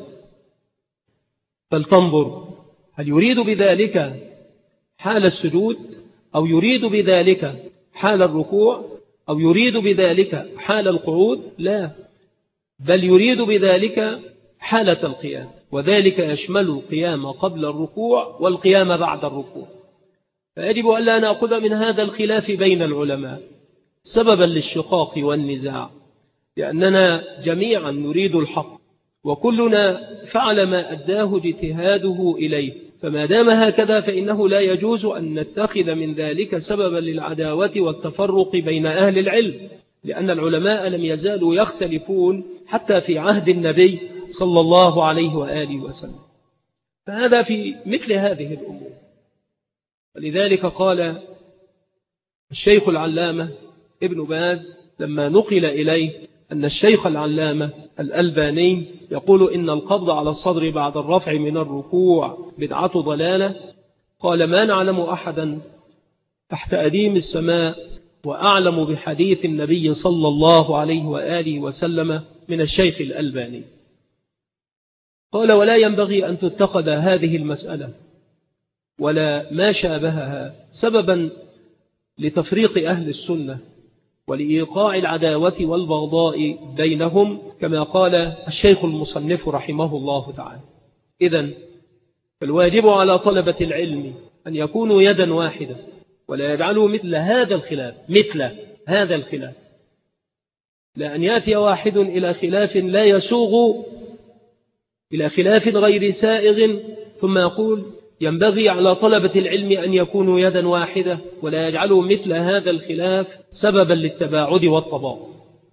فلتنظر هل يريد بذلك حال السجود، أو يريد بذلك حال الركوع، أو يريد بذلك حال القعود؟ لا، بل يريد بذلك حالة القيام، وذلك يشمل القيام قبل الركوع والقيام بعد الركوع. فيجب أن لا نأخذ من هذا الخلاف بين العلماء سببا للشقاق والنزاع، لأننا جميعا نريد الحق وكلنا فعل ما أداه اجتهاده إليه، فما دام هكذا فإنه لا يجوز أن نتخذ من ذلك سببا للعداوة والتفرق بين أهل العلم، لأن العلماء لم يزالوا يختلفون حتى في عهد النبي صلى الله عليه وآله وسلم. فهذا في مثل هذه الأمور. ولذلك قال الشيخ العلامة ابن باز لما نقل إليه أن الشيخ العلامة الألباني يقول إن القبض على الصدر بعد الرفع من الركوع بدعة ضلالة، قال: ما نعلم أحدا تحت أديم السماء وأعلم بحديث النبي صلى الله عليه وآله وسلم من الشيخ الألباني. قال: ولا ينبغي أن تتخذ هذه المسألة ولا ما شابهها سببا لتفريق أهل السنة ولإيقاع العداوة والبغضاء بينهم، كما قال الشيخ المصنف رحمه الله تعالى. إذن فالواجب على طلبة العلم أن يكونوا يدا واحدة ولا يجعلوا مثل هذا الخلاف، لا أن يأتي واحد إلى خلاف لا يسوغ إلى خلاف غير سائغ ثم يقول ينبغي على طلبة العلم أن يكونوا يدا واحدة ولا يجعلوا مثل هذا الخلاف سببا للتباعد والتباغض.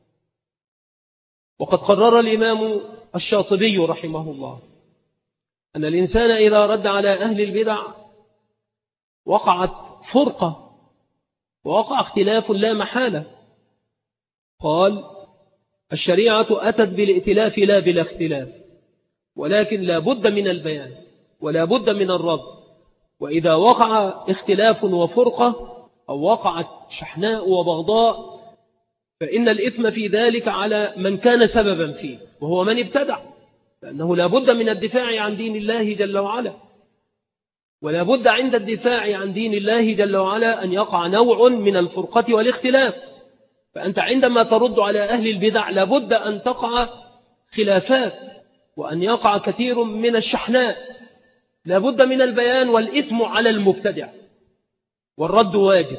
وقد قرر الإمام الشاطبي رحمه الله أن الإنسان إذا رد على أهل البدع وقعت فرقة ووقع اختلاف لا محالة. قال: الشريعة أتت بالائتلاف لا بالاختلاف، ولكن لا بد من البيان ولا بد من الرد. وإذا وقع اختلاف وفرقة أو وقعت شحناء وبغضاء فإن الإثم في ذلك على من كان سببا فيه وهو من ابتدع، لأنه لا بد من الدفاع عن دين الله جل وعلا، ولا بد عند الدفاع عن دين الله جل وعلا أن يقع نوع من الفرقة والاختلاف. فأنت عندما ترد على أهل البدع لا بد أن تقع خلافات وأن يقع كثير من الشحناء، لا بد من البيان، والإثم على المبتدع والرد واجب.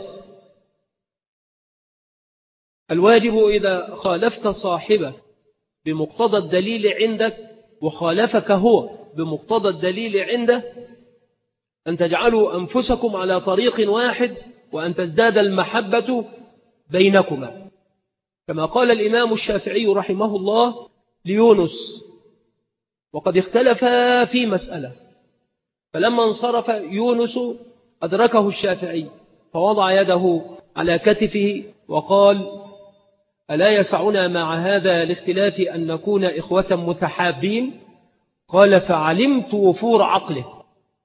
الواجب إذا خالفت صاحبه بمقتضى الدليل عندك وخالفك هو بمقتضى الدليل عنده أن تجعلوا أنفسكم على طريق واحد وأن تزداد المحبة بينكما، كما قال الإمام الشافعي رحمه الله ليونس وقد اختلف في مسألة، فلما انصرف يونس أدركه الشافعي فوضع يده على كتفه وقال: ألا يسعنا مع هذا الاختلاف أن نكون إخوة متحابين؟ قال فعلمت وفور عقله.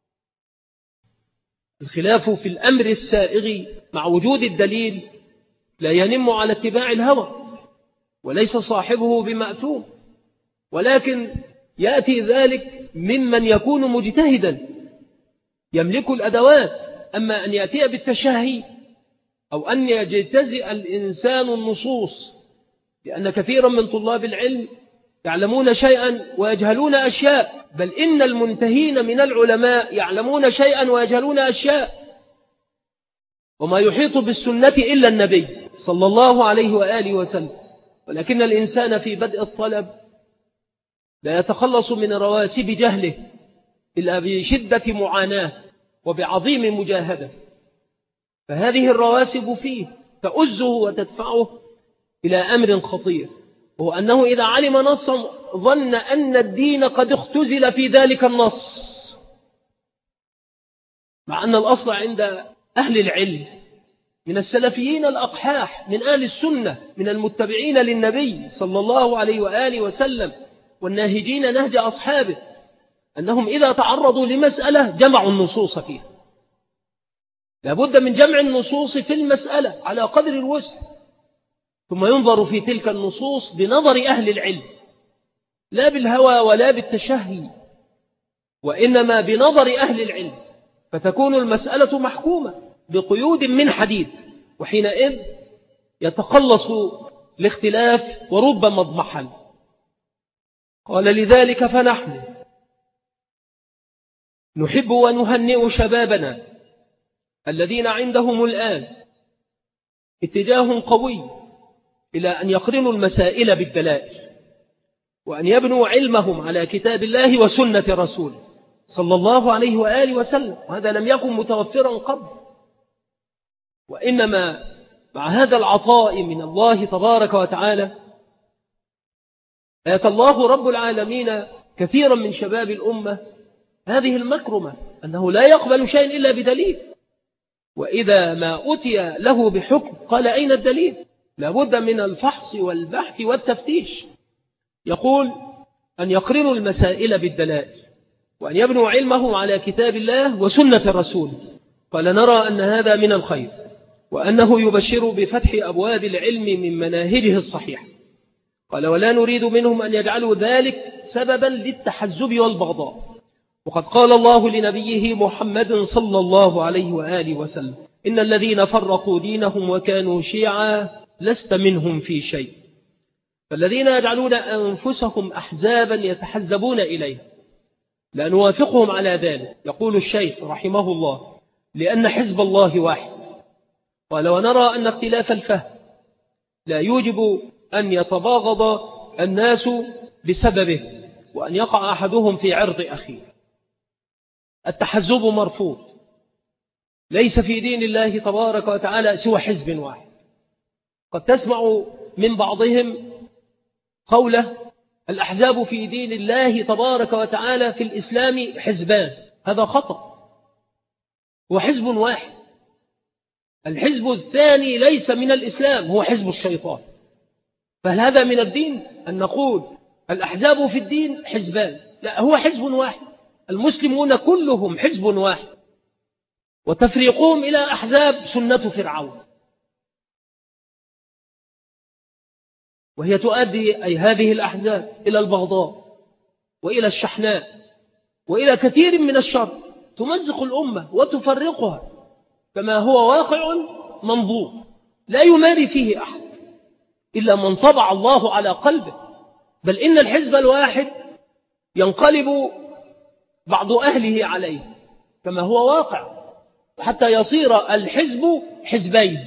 الخلاف في الأمر السائغ مع وجود الدليل لا ينم على اتباع الهوى، وليس صاحبه بمأثوم، ولكن يأتي ذلك ممن يكون مجتهدا يملك الأدوات. أما أن يأتي بالتشهي أو أن يجتزئ الإنسان النصوص، لأن كثيرا من طلاب العلم يعلمون شيئا ويجهلون أشياء، بل إن المنتهين من العلماء يعلمون شيئا ويجهلون أشياء. وما يحيط بالسنة إلا النبي صلى الله عليه وآله وسلم، ولكن الإنسان في بدء الطلب لا يتخلص من رواسب جهله إلا بشدة معاناة وبعظيم مجاهدة، فهذه الرواسب فيه تؤزه وتدفعه إلى أمر خطير، وهو أنه إذا علم نصا ظن أن الدين قد اختزل في ذلك النص، مع أن الأصل عند أهل العلم من السلفيين الأقحاح من أهل السنة من المتبعين للنبي صلى الله عليه وآله وسلم والناهجين نهج أصحابه، أنهم إذا تعرضوا لمسألة جمعوا النصوص فيها. لابد من جمع النصوص في المسألة على قدر الوسع، ثم ينظر في تلك النصوص بنظر أهل العلم، لا بالهوى ولا بالتشهي، وإنما بنظر أهل العلم، فتكون المسألة محكومة بقيود من حديد، وحينئذ يتقلص الاختلاف وربما اضمحل. قال لذلك فنحن نحب ونهنئ شبابنا الذين عندهم الآن اتجاه قوي إلى أن يقرنوا المسائل بالدلائل، وأن يبنوا علمهم على كتاب الله وسنة رسوله صلى الله عليه وآله وسلم، وهذا لم يكن متوفرا قبل. وإنما مع هذا العطاء من الله تبارك وتعالى آتى الله رب العالمين كثيرا من شباب الأمة هذه المكرمة، أنه لا يقبل شيء إلا بدليل، وإذا ما أتي له بحكم قال أين الدليل؟ لابد من الفحص والبحث والتفتيش. يقول أن يقرنوا المسائل بالدلائل، وأن يبنوا علمه على كتاب الله وسنة الرسول. قال نرى أن هذا من الخير، وأنه يبشر بفتح أبواب العلم من مناهجه الصحيحة. قال ولا نريد منهم أن يجعلوا ذلك سببا للتحزب والبغضاء، وقد قال الله لنبيه محمد صلى الله عليه وآله وسلم إن الذين فرقوا دينهم وكانوا شيعا لست منهم في شيء. فالذين يجعلون أنفسهم أحزابا يتحزبون إليه لا نوافقهم على ذلك. يقول الشيخ رحمه الله لأن حزب الله واحد. قال ونرى أن اختلاف الفهم لا يوجب أن يتباغض الناس بسببه وأن يقع أحدهم في عرض أخيه. التحزب مرفوض، ليس في دين الله تبارك وتعالى سوى حزب واحد. قد تسمع من بعضهم قوله الأحزاب في دين الله تبارك وتعالى في الإسلام حزبان، هذا خطأ، هو حزب واحد. الحزب الثاني ليس من الإسلام، هو حزب الشيطان. فهل هذا من الدين أن نقول الأحزاب في الدين حزبان؟ لا، هو حزب واحد، المسلمون كلهم حزب واحد، وتفريقهم إلى أحزاب سنة فرعون، وهي تؤدي أي هذه الأحزاب إلى البغضاء وإلى الشحناء وإلى كثير من الشر، تمزق الأمة وتفرقها كما هو واقع منظور لا يماري فيه أحد إلا من طبع الله على قلبه. بل إن الحزب الواحد ينقلب بعض أهله عليه كما هو واقع، حتى يصير الحزب حزبين،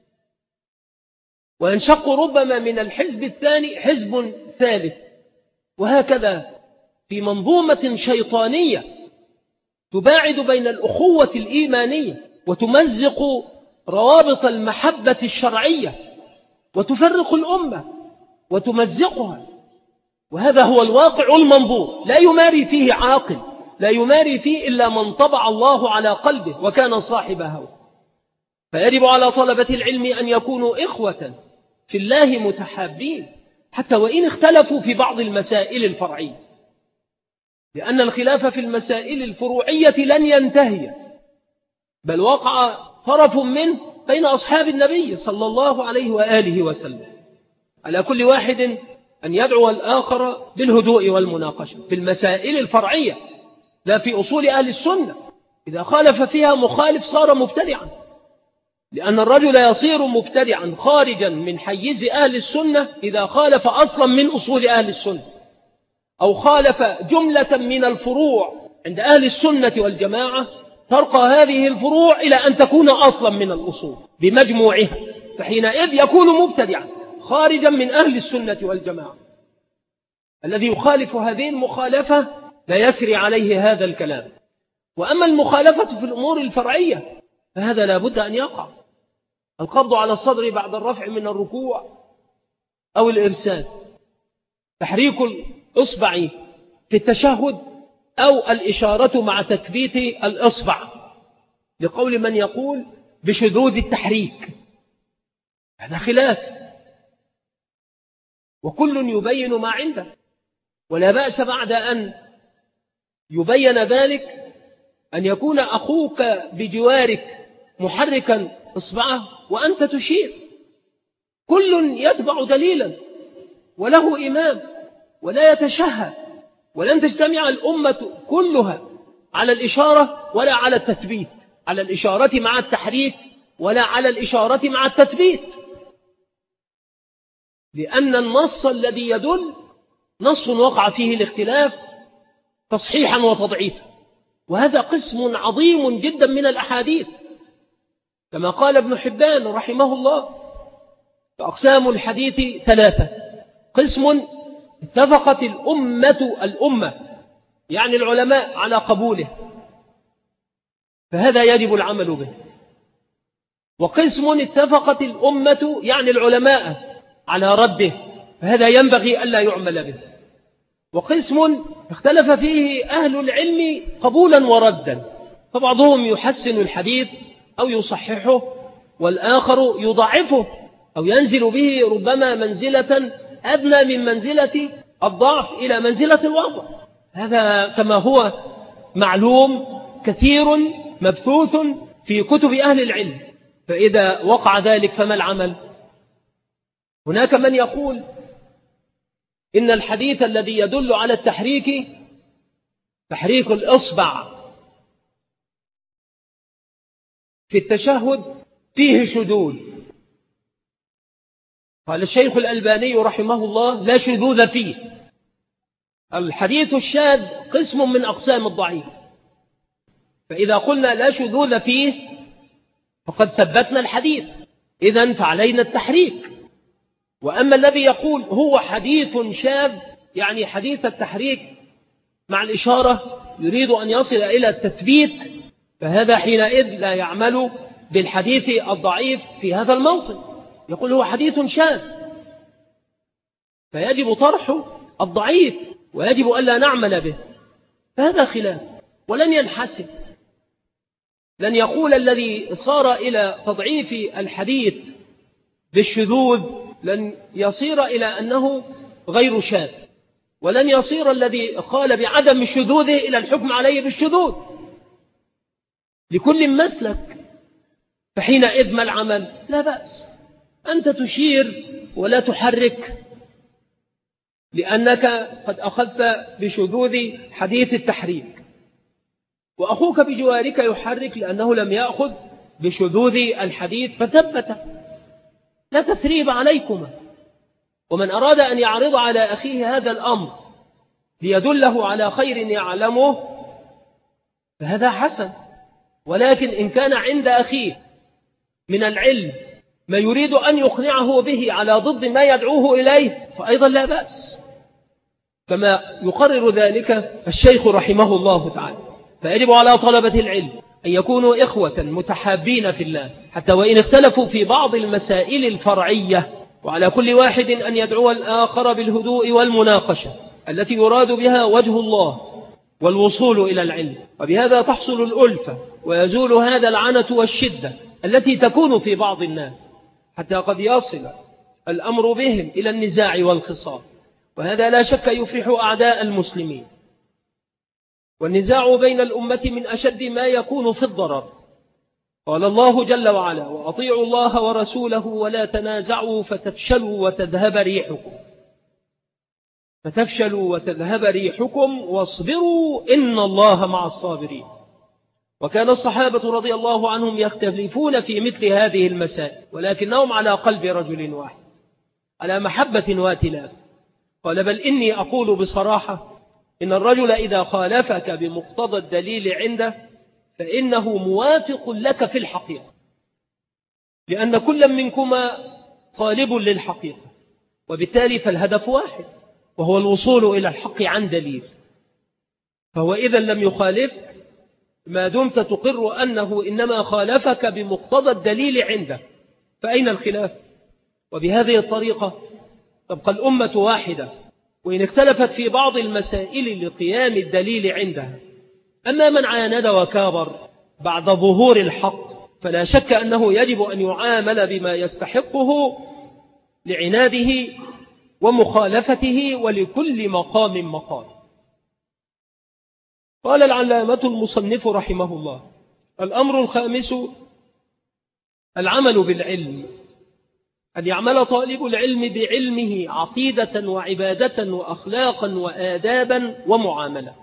وينشق ربما من الحزب الثاني حزب ثالث، وهكذا في منظومة شيطانية تباعد بين الأخوة الإيمانية وتمزق روابط المحبة الشرعية وتفرق الأمة وتمزقها. وهذا هو الواقع المنظور لا يماري فيه عاقل، لا يماري فيه إلا من طبع الله على قلبه وكان صاحب هوى. فيجب على طلبة العلم أن يكونوا إخوة في الله متحابين حتى وإن اختلفوا في بعض المسائل الفرعية، لأن الخلاف في المسائل الفروعية لن ينتهي، بل وقع طرف منه بين أصحاب النبي صلى الله عليه وآله وسلم. على كل واحد أن يدعو الآخر بالهدوء والمناقشة في المسائل الفرعية، لا في أصول أهل السنة. إذا خالف فيها مخالف صار مبتدعا، لأن الرجل يصير مبتدعا خارجا من حيز أهل السنة إذا خالف أصلا من أصول أهل السنة، أو خالف جملة من الفروع عند أهل السنة والجماعة، ترقى هذه الفروع إلى أن تكون أصلا من الأصول بمجموعها، فحينئذ يكون مبتدعا خارجا من أهل السنة والجماعة. الذي يخالف هذه المخالفة لا يسري عليه هذا الكلام. وأما المخالفة في الأمور الفرعية فهذا لا بد أن يقع. القبض على الصدر بعد الرفع من الركوع أو الإرسال، تحريك الإصبع في التشهد، أو الإشارة مع تثبيت الإصبع، لقول من يقول بشذوذ التحريك. هذا خلاف، وكل يبين ما عنده، ولا بأس بعد أن يبين ذلك أن يكون أخوك بجوارك محركا إصبعه وأنت تشير، كل يتبع دليلا وله إمام ولا يتشهد، ولن تجتمع الأمة كلها على الإشارة ولا على التثبيت، على الإشارة مع التحريك ولا على الإشارة مع التثبيت، لأن النص الذي يدل نص وقع فيه الاختلاف تصحيحا وتضعيفا، وهذا قسم عظيم جدا من الأحاديث، كما قال ابن حبان رحمه الله: فأقسام الحديث ثلاثة: قسم اتفقت الأمة يعني العلماء على قبوله فهذا يجب العمل به، وقسم اتفقت الأمة يعني العلماء على رده فهذا ينبغي ألا يعمل به، وقسم اختلف فيه أهل العلم قبولا وردا، فبعضهم يحسن الحديث أو يصححه، والآخر يضعفه أو ينزل به ربما منزلة أدنى من منزلة الضعف إلى منزلة الوضع. هذا كما هو معلوم كثير مبثوث في كتب أهل العلم. فإذا وقع ذلك فما العمل؟ هناك من يقول إن الحديث الذي يدل على التحريك تحريك الإصبع في التشهد فيه شذوذ. قال الشيخ الألباني رحمه الله: لا شذوذ فيه. الحديث الشاذ قسم من أقسام الضعيف، فإذا قلنا لا شذوذ فيه فقد ثبتنا الحديث، إذن فعلينا التحريك. وأما الذي يقول هو حديث شاذ يعني حديث التحريك مع الإشارة يريد أن يصل إلى التثبيت، فهذا حينئذ لا يعمل بالحديث الضعيف في هذا الموطن، يقول هو حديث شاذ، فيجب طرح الضعيف ويجب ألا نعمل به، فهذا خلاف ولن ينحسب. لن يقول الذي صار إلى تضعيف الحديث بالشذوذ لن يصير إلى أنه غير شاذ، ولن يصير الذي قال بعدم شذوذه إلى الحكم عليه بالشذوذ، لكل مسلك. فحينئذ ما العمل؟ لا بأس، أنت تشير ولا تحرك لأنك قد أخذت بشذوذ حديث التحريك، وأخوك بجوارك يحرك لأنه لم يأخذ بشذوذ الحديث فثبت. لا تثريب عليكما. ومن أراد أن يعرض على أخيه هذا الأمر ليدله على خير يعلمه فهذا حسن، ولكن إن كان عند أخيه من العلم ما يريد أن يقنعه به على ضد ما يدعوه إليه فأيضا لا بأس، كما يقرر ذلك الشيخ رحمه الله تعالى. فيجب على طلبة العلم أن يكونوا إخوة متحابين في الله حتى وإن اختلفوا في بعض المسائل الفرعية، وعلى كل واحد أن يدعو الآخر بالهدوء والمناقشة التي يراد بها وجه الله والوصول إلى العلم، وبهذا تحصل الألفة ويزول هذا العنة والشدة التي تكون في بعض الناس، حتى قد يصل الأمر بهم إلى النزاع والخصام، وهذا لا شك يفرح أعداء المسلمين. والنزاع بين الأمة من أشد ما يكون في الضرر. قال الله جل وعلا: وأطيعوا الله ورسوله ولا تنازعوا فتفشلوا وتذهب ريحكم واصبروا إن الله مع الصابرين. وكان الصحابة رضي الله عنهم يختلفون في مثل هذه المسائل، ولكنهم على قلب رجل واحد، على محبة واتلاف. قال: بل إني أقول بصراحة إن الرجل إذا خالفك بمقتضى الدليل عنده فإنه موافق لك في الحقيقة، لأن كل منكما طالب للحقيقة، وبالتالي فالهدف واحد، وهو الوصول إلى الحق عن دليل. فهو إذا لم يخالفك ما دمت تقر أنه إنما خالفك بمقتضى الدليل عنده، فأين الخلاف؟ وبهذه الطريقة تبقى الأمة واحدة، وإن اختلفت في بعض المسائل لقيام الدليل عندها. أما من عاند وكابر بعد ظهور الحق فلا شك أنه يجب أن يعامل بما يستحقه لعناده ومخالفته، ولكل مقام مقام. قال العلامة المصنف رحمه الله: الأمر الخامس العمل بالعلم، أن يعمل طالب العلم بعلمه عقيدة وعبادة وأخلاقا وآدابا ومعاملة،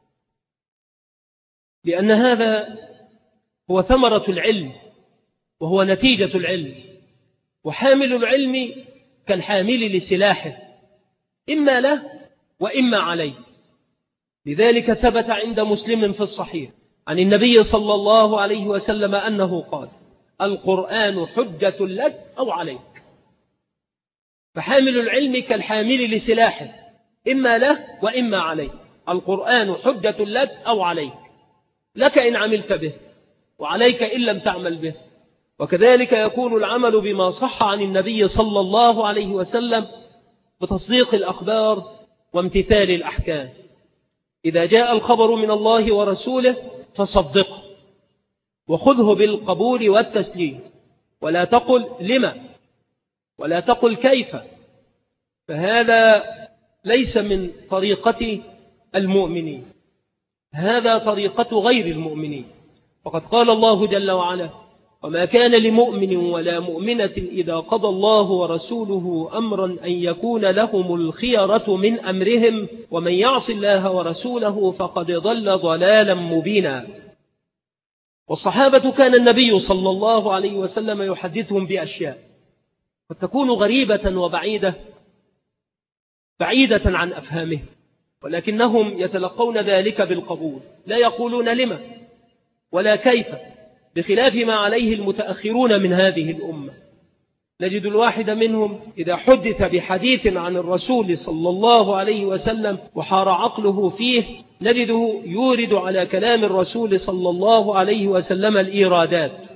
لأن هذا هو ثمرة العلم وهو نتيجة العلم. وحامل العلم كالحامل لسلاحه، إما له وإما عليه. لذلك ثبت عند مسلم في الصحيح عن النبي صلى الله عليه وسلم أنه قال: القرآن حجة لك أو عليك. فحامل العلم كالحامل لسلاحه، إما له وإما عليه. القرآن حجة لك أو عليك، لك إن عملت به وعليك إن لم تعمل به. وكذلك يكون العمل بما صح عن النبي صلى الله عليه وسلم بتصديق الأخبار وامتثال الأحكام. إذا جاء الخبر من الله ورسوله فصدقه وخذه بالقبول والتسليم، ولا تقل لما ولا تقل كيف، فهذا ليس من طريقة المؤمنين، هذا طريقة غير المؤمنين. وقد قال الله جل وعلا: وما كان لمؤمن ولا مؤمنة إذا قضى الله ورسوله أمرا أن يكون لهم الخيرة من أمرهم ومن يعص الله ورسوله فقد ضل ضلالا مبينا. والصحابة كان النبي صلى الله عليه وسلم يحدثهم بأشياء قد تكون غريبة وبعيدة عن أفهامهم، ولكنهم يتلقون ذلك بالقبول، لا يقولون لما ولا كيف، بخلاف ما عليه المتأخرون من هذه الأمة. نجد الواحد منهم إذا حدث بحديث عن الرسول صلى الله عليه وسلم وحار عقله فيه، نجده يورد على كلام الرسول صلى الله عليه وسلم الإيرادات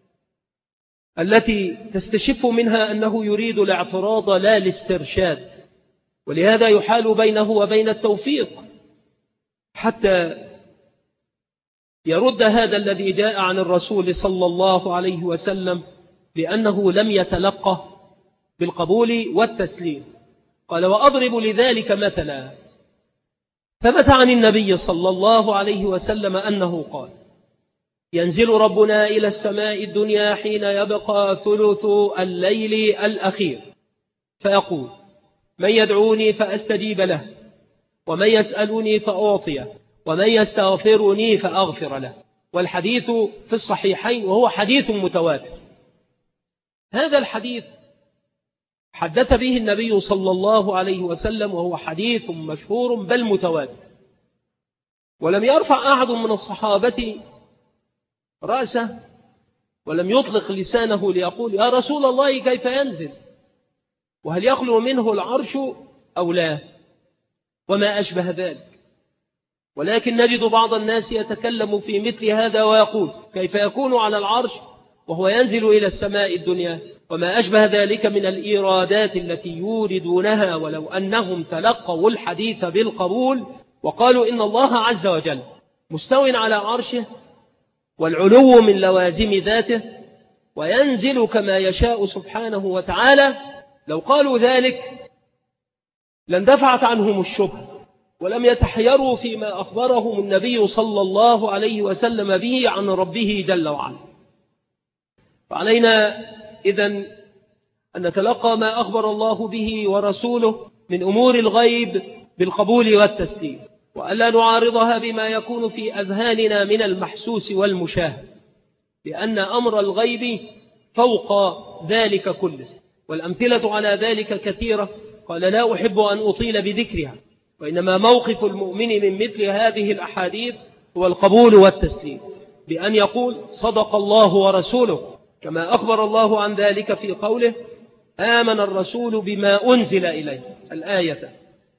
التي تستشف منها أنه يريد الاعتراض لا الاسترشاد، ولهذا يحال بينه وبين التوفيق حتى يرد هذا الذي جاء عن الرسول صلى الله عليه وسلم لأنه لم يتلقه بالقبول والتسليم. قال: وأضرب لذلك مثلا. ثبت عن النبي صلى الله عليه وسلم أنه قال: ينزل ربنا إلى السماء الدنيا حين يبقى ثلث الليل الأخير فيقول: من يدعوني فأستجيب له، ومن يسألني فأعطيه، ومن يستغفرني فأغفر له. والحديث في الصحيحين وهو حديث متواتر. هذا الحديث حدث به النبي صلى الله عليه وسلم، وهو حديث مشهور بل متواتر، ولم يرفع أحد من الصحابة رأسه ولم يطلق لسانه ليقول: يا رسول الله كيف ينزل، وهل يخلو منه العرش أو لا، وما أشبه ذلك. ولكن نجد بعض الناس يتكلم في مثل هذا ويقول: كيف يكون على العرش وهو ينزل إلى السماء الدنيا، وما أشبه ذلك من الإيرادات التي يوردونها، ولو أنهم تلقوا الحديث بالقبول وقالوا إن الله عز وجل مستو على عرشه، والعلو من لوازم ذاته، وينزل كما يشاء سبحانه وتعالى، لو قالوا ذلك لاندفعت عنهم الشبهة ولم يتحيروا فيما أخبرهم النبي صلى الله عليه وسلم به عن ربه جل وعلا. فعلينا إذن أن نتلقى ما أخبر الله به ورسوله من أمور الغيب بالقبول والتسليم، وألا نعارضها بما يكون في أذهاننا من المحسوس والمشاهد، لأن أمر الغيب فوق ذلك كله، والأمثلة على ذلك كثيرة. قال لا أحب أن أطيل بذكرها، وإنما موقف المؤمن من مثل هذه الأحاديث هو القبول والتسليم، بأن يقول صدق الله ورسوله، كما أخبر الله عن ذلك في قوله آمن الرسول بما أنزل إليه الآية.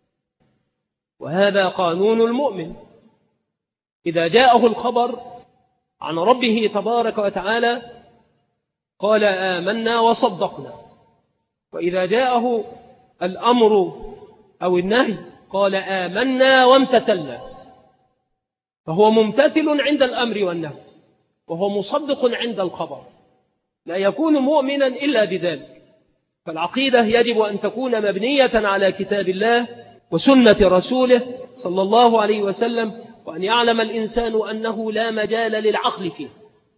وهذا قانون المؤمن، إذا جاءه الخبر عن ربه تبارك وتعالى قال آمنا وصدقنا، وإذا جاءه الأمر أو النهي قال آمنا وامتثلنا، فهو ممتثل عند الأمر والنهي، وهو مصدق عند الخبر، لا يكون مؤمنا إلا بذلك. فالعقيدة يجب أن تكون مبنية على كتاب الله وسنة رسوله صلى الله عليه وسلم، وأن يعلم الإنسان أنه لا مجال للعقل فيه،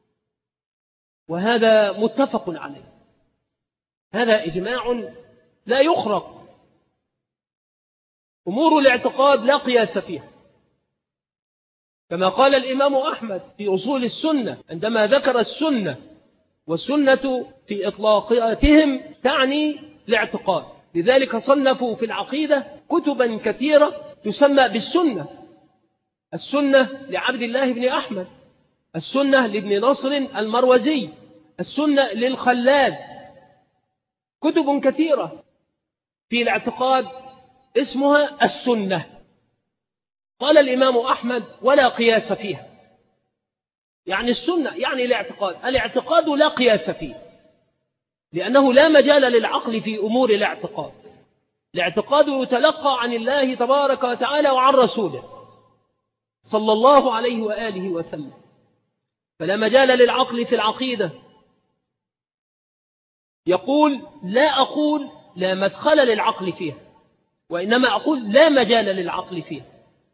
وهذا متفق عليه، هذا إجماع لا يخرق. أمور الاعتقاد لا قياس فيها، كما قال الإمام أحمد في أصول السنة عندما ذكر السنة، والسنة في إطلاقاتهم تعني الاعتقاد، لذلك صنفوا في العقيدة كتبا كثيرة تسمى بالسنة. السنة لعبد الله بن أحمد، السنة لابن نصر المروزي، السنة للخلاد، كتب كثيرة في الاعتقاد اسمها السنة. قال الإمام أحمد ولا قياس فيها، يعني السنة يعني الاعتقاد لا قياس فيه، لأنه لا مجال للعقل في أمور الاعتقاد. الاعتقاد يتلقى عن الله تبارك وتعالى وعن رسوله صلى الله عليه وآله وسلم، فلا مجال للعقل في العقيدة. لا أقول لا مدخل للعقل فيها، وإنما أقول لا مجال للعقل فيها،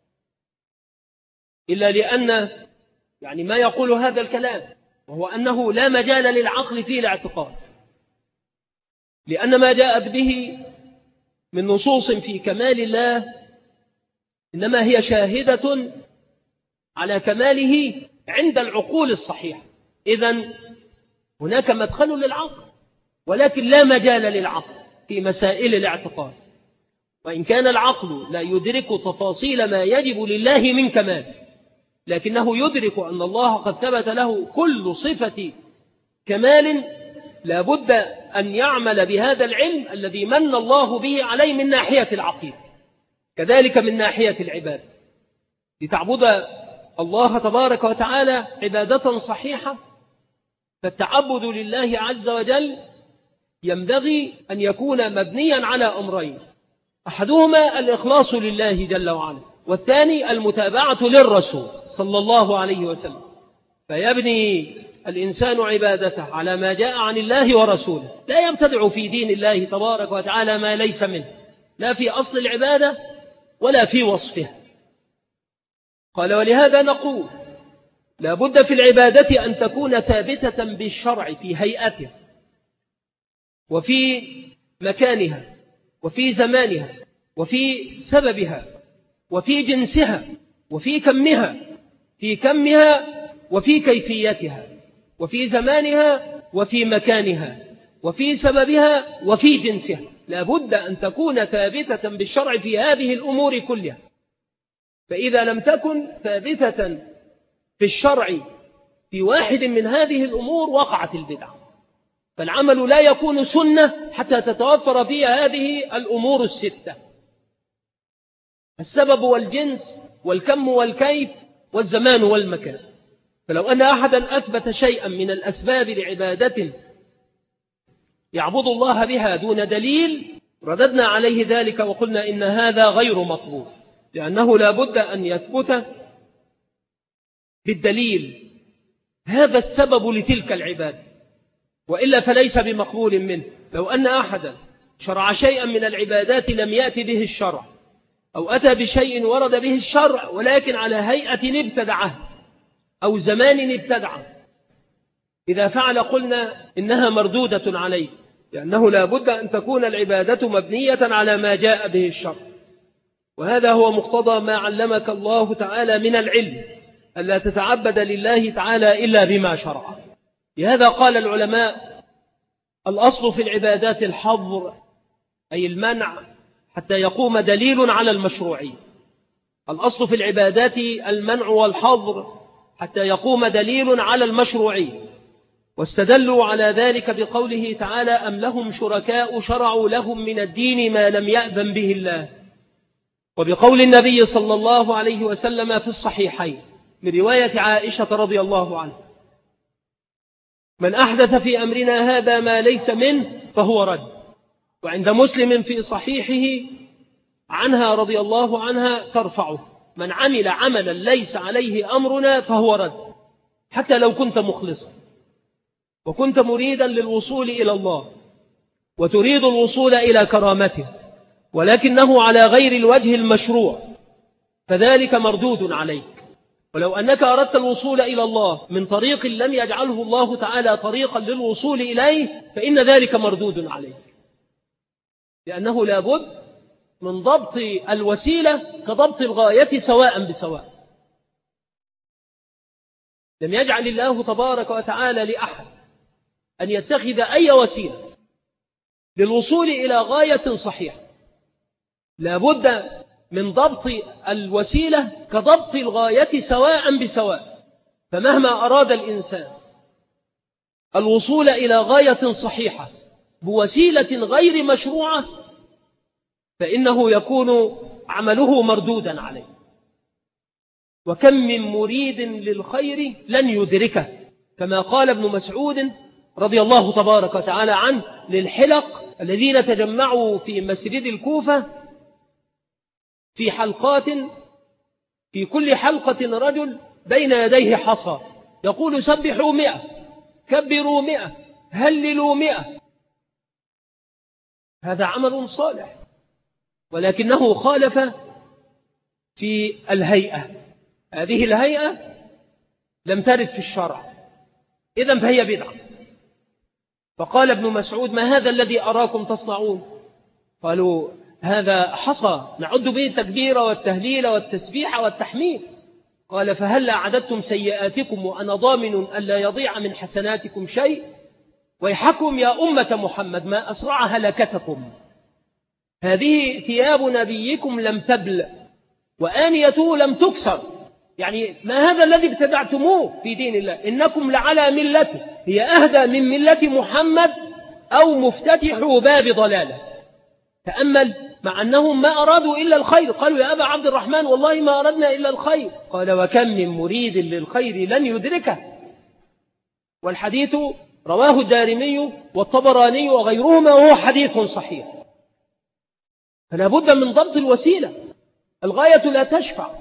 إلا لأن يعني ما يقول هذا الكلام وهو أنه لا مجال للعقل في الاعتقاد، لأن ما جاءت به من نصوص في كمال الله إنما هي شاهدة على كماله عند العقول الصحيحة. إذن هناك مدخل للعقل، ولكن لا مجال للعقل في مسائل الاعتقاد، وإن كان العقل لا يدرك تفاصيل ما يجب لله من كمال، لكنه يدرك أن الله قد ثبت له كل صفة كمال، لا بد أن يعمل بهذا العلم الذي من الله به عليه من ناحية العقيدة، كذلك من ناحية العبادة، لتعبد الله تبارك وتعالى عبادة صحيحة. فالتعبد لله عز وجل ينبغي أن يكون مبنيا على أمرين، أحدهما الإخلاص لله جل وعلا، والثاني المتابعة للرسول صلى الله عليه وسلم. فيبني الإنسان عبادته على ما جاء عن الله ورسوله، لا يبتدع في دين الله تبارك وتعالى ما ليس منه، لا في أصل العبادة ولا في وصفها. قال ولهذا نقول لا بد في العبادة أن تكون ثابتة بالشرع في هيئتها وفي مكانها وفي زمانها وفي سببها وفي جنسها وفي كمها وفي كيفيتها وفي زمانها وفي مكانها وفي سببها وفي جنسها. لا بد أن تكون ثابتة بالشرع في هذه الأمور كلها، فإذا لم تكن ثابتة في الشرع في واحد من هذه الأمور وقعت البدعة. فالعمل لا يكون سنة حتى تتوفر فيها هذه الأمور الستة: السبب والجنس والكم والكيف والزمان والمكان. فلو أن أحدا أثبت شيئا من الأسباب لعبادة يعبد الله بها دون دليل رددنا عليه ذلك وقلنا إن هذا غير مقبول، لأنه لا بد أن يثبت بالدليل هذا السبب لتلك العبادة، وإلا فليس بمقبول منه. لو أن أحدا شرع شيئا من العبادات لم يأتي به الشرع، أو أتى بشيء ورد به الشرع ولكن على هيئة ابتدعه أو زمان ابتدعه، إذا فعل قلنا إنها مردودة عليه، لأنه لا بد أن تكون العبادة مبنية على ما جاء به الشرع. وهذا هو مقتضى ما علمك الله تعالى من العلم، ألا تتعبد لله تعالى إلا بما شرع. لهذا قال العلماء: الأصل في العبادات الحظر، أي المنع، حتى يقوم دليل على المشروعية. الأصل في العبادات المنع والحظر حتى يقوم دليل على المشروعية. واستدلوا على ذلك بقوله تعالى: أم لهم شركاء شرعوا لهم من الدين ما لم يأذن به الله. وبقول النبي صلى الله عليه وسلم في الصحيحين من رواية عائشة رضي الله عنها: من أحدث في أمرنا هذا ما ليس منه فهو رد. وعند مسلم في صحيحه عنها رضي الله عنها ترفعه: من عمل عملا ليس عليه أمرنا فهو رد. حتى لو كنت مخلصا وكنت مريدا للوصول إلى الله وتريد الوصول إلى كرامته، ولكنه على غير الوجه المشروع، فذلك مردود عليك. ولو أنك أردت الوصول إلى الله من طريق لم يجعله الله تعالى طريقا للوصول إليه، فإن ذلك مردود عليك، لأنه لا بد من ضبط الوسيلة كضبط الغاية سواء بسواء. لم يجعل الله تبارك وتعالى لأحد أن يتخذ أي وسيلة للوصول إلى غاية صحيحة، لا بد من ضبط الوسيلة كضبط الغاية سواء بسواء. فمهما أراد الإنسان الوصول إلى غاية صحيحة بوسيلة غير مشروعة، فإنه يكون عمله مردودا عليه. وكم من مريد للخير لن يدركه، كما قال ابن مسعود رضي الله تبارك وتعالى عنه للحلق الذين تجمعوا في مسجد الكوفة في حلقات، في كل حلقة رجل بين يديه حصى يقول: سبحوا 100، كبروا 100، هللوا 100. هذا عمل صالح، ولكنه خالف في الهيئة. هذه الهيئة لم ترد في الشرع، إذن فهي بدعة. فقال ابن مسعود: ما هذا الذي أراكم تصنعون؟ قالوا: هذا حصى نعد به التكبير والتهليل والتسبيح والتحميد. قال: فهل أعددتم سيئاتكم وأنا ضامن ألا يضيع من حسناتكم شيء؟ ويحكم يا أمة محمد ما أسرع هلكتكم، هذه ثياب نبيكم لم تبل وآنيته لم تكسر. يعني ما هذا الذي ابتدعتموه في دين الله؟ إنكم لعلى ملته هي أهدى من ملة محمد أو مفتتح باب ضلاله. تأمل، مع أنهم ما أرادوا إلا الخير. قالوا: يا أبا عبد الرحمن والله ما أردنا إلا الخير. قال: وكم من مريد للخير لن يدركه. والحديث رواه الدارمي والطبراني وغيرهما وهو حديث صحيح. فلا بد من ضبط الوسيلة، الغاية لا تشفع.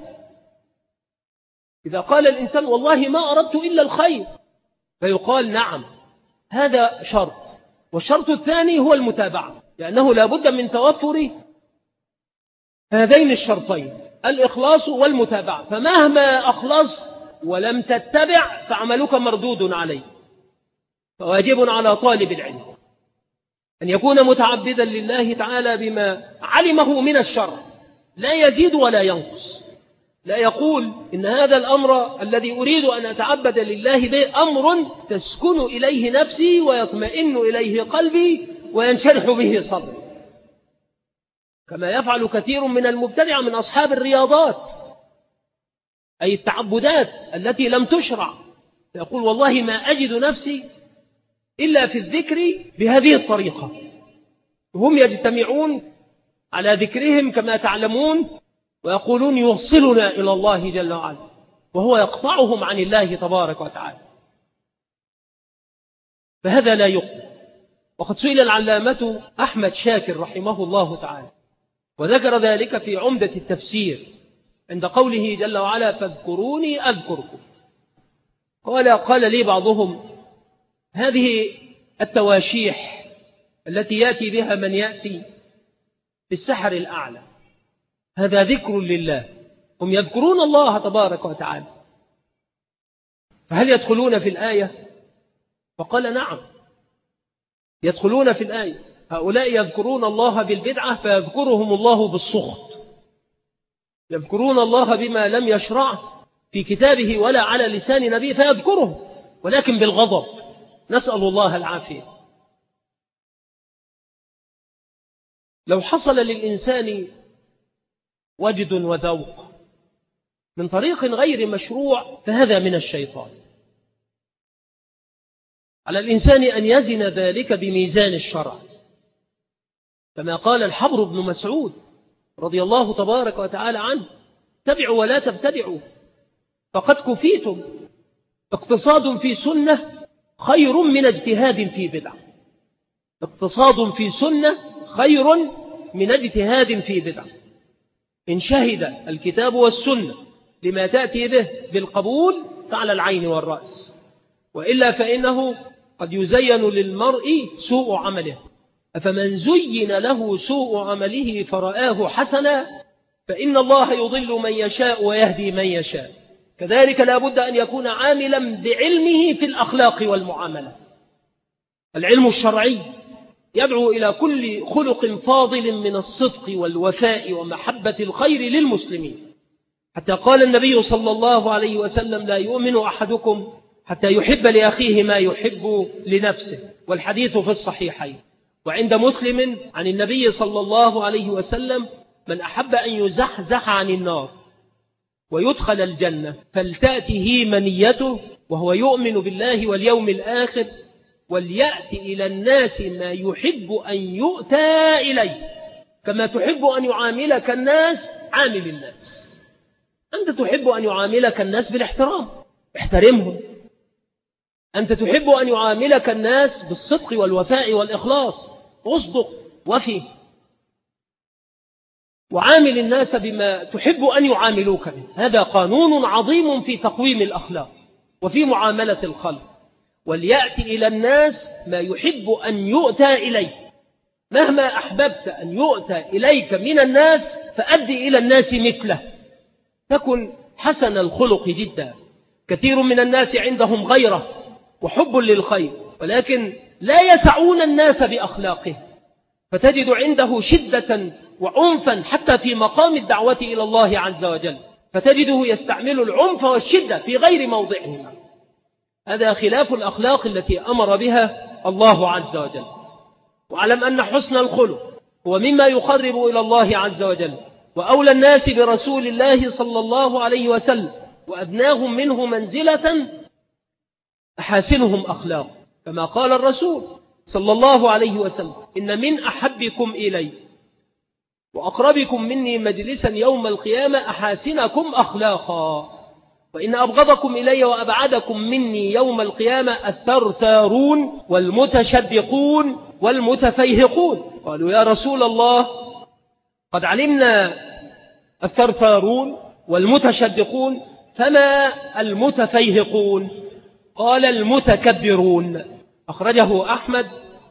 إذا قال الإنسان: والله ما أردت إلا الخير، فيقال: نعم، هذا شرط. والشرط الثاني هو المتابعة، لأنه لا بد من توفر هذين الشرطين، الإخلاص والمتابعة. فمهما أخلص ولم تتبع فعملك مردود عليه. فواجب على طالب العلم أن يكون متعبدا لله تعالى بما علمه من الشرع، لا يزيد ولا ينقص. لا يقول: إن هذا الأمر الذي أريد أن أتعبد لله به أمر تسكن إليه نفسي ويطمئن إليه قلبي وينشرح به صدري، كما يفعل كثير من المبتدع من أصحاب الرياضات، أي التعبدات التي لم تشرع. يقول: والله ما أجد نفسي إلا في الذكر بهذه الطريقة. هم يجتمعون على ذكرهم كما تعلمون ويقولون: يوصلنا إلى الله جل وعلا، وهو يقطعهم عن الله تبارك وتعالى. فهذا لا يقبل. وقد سئل العلامة أحمد شاكر رحمه الله تعالى وذكر ذلك في عمدة التفسير عند قوله جل وعلا: فاذكروني أذكركم. قال لي بعضهم: هذه التواشيح التي يأتي بها من يأتي بالسحر الأعلى، هذا ذكر لله، هم يذكرون الله تبارك وتعالى. فهل يدخلون في الآية؟ فقال نعم، يدخلون في الآية. هؤلاء يذكرون الله بالبدعة فيذكرهم الله بالسخط، يذكرون الله بما لم يشرعه في كتابه ولا على لسان نبيه فيذكرهم، ولكن بالغضب، نسأل الله العافية. لو حصل للإنسان وجد وذوق من طريق غير مشروع فهذا من الشيطان. على الإنسان أن يزن ذلك بميزان الشرع، كما قال الحبر بن مسعود رضي الله تبارك وتعالى عنه: اتبعوا ولا تبتدعوا فقد كفيتم، اقتصاد في سنة خير من اجتهاد في بدعة. اقتصاد في سنة خير من اجتهاد في بدعة. إن شهد الكتاب والسنة لما تأتي به بالقبول فعلى العين والرأس، وإلا فإنه قد يزين للمرء سوء عمله، أفمن زين له سوء عمله فرآه حسنا فإن الله يضل من يشاء ويهدي من يشاء. كذلك لا بد أن يكون عاملا بعلمه في الأخلاق والمعاملة. العلم الشرعي يدعو إلى كل خلق فاضل من الصدق والوفاء ومحبة الخير للمسلمين، حتى قال النبي صلى الله عليه وسلم: لا يؤمن أحدكم حتى يحب لأخيه ما يحب لنفسه، والحديث في الصحيحين. وعند مسلم عن النبي صلى الله عليه وسلم: من أحب أن يزحزح عن النار ويدخل الجنة فلتأته منيته وهو يؤمن بالله واليوم الآخر وليأتي إلى الناس ما يحب أن يؤتى إليه كما تحب أن يعاملك الناس عامل الناس. أنت تحب أن يعاملك الناس بالاحترام، احترمهم. أنت تحب أن يعاملك الناس بالصدق والوفاء والإخلاص، اصدق وفي، وعامل الناس بما تحب أن يعاملوك به. هذا قانون عظيم في تقويم الأخلاق وفي معاملة الخلق. وليأتي إلى الناس ما يحب أن يؤتى إليه، مهما أحببت أن يؤتى إليك من الناس فأدي إلى الناس مثله، تكن حسن الخلق جدا. كثير من الناس عندهم غيرة وحب للخير، ولكن لا يسعون الناس بأخلاقه، فتجد عنده شدة وعنفا حتى في مقام الدعوة إلى الله عز وجل، فتجده يستعمل العنف والشدة في غير موضعهما. هذا خلاف الأخلاق التي أمر بها الله عز وجل. واعلم أن حسن الخلق هو مما يقرب إلى الله عز وجل، وأولى الناس برسول الله صلى الله عليه وسلم وأدناهم منه منزلة أحاسنهم أخلاق، كما قال الرسول صلى الله عليه وسلم: إن من أحبكم إلي وأقربكم مني مجلسا يوم القيامة أحاسنكم أخلاقا، وإن أبغضكم إلي وأبعدكم مني يوم القيامة الثرثارون والمتشدقون والمتفيهقون. قالوا: يا رسول الله قد علمنا الثرثارون والمتشدقون، فما المتفيهقون؟ قال: المتكبرون. أخرجه أحمد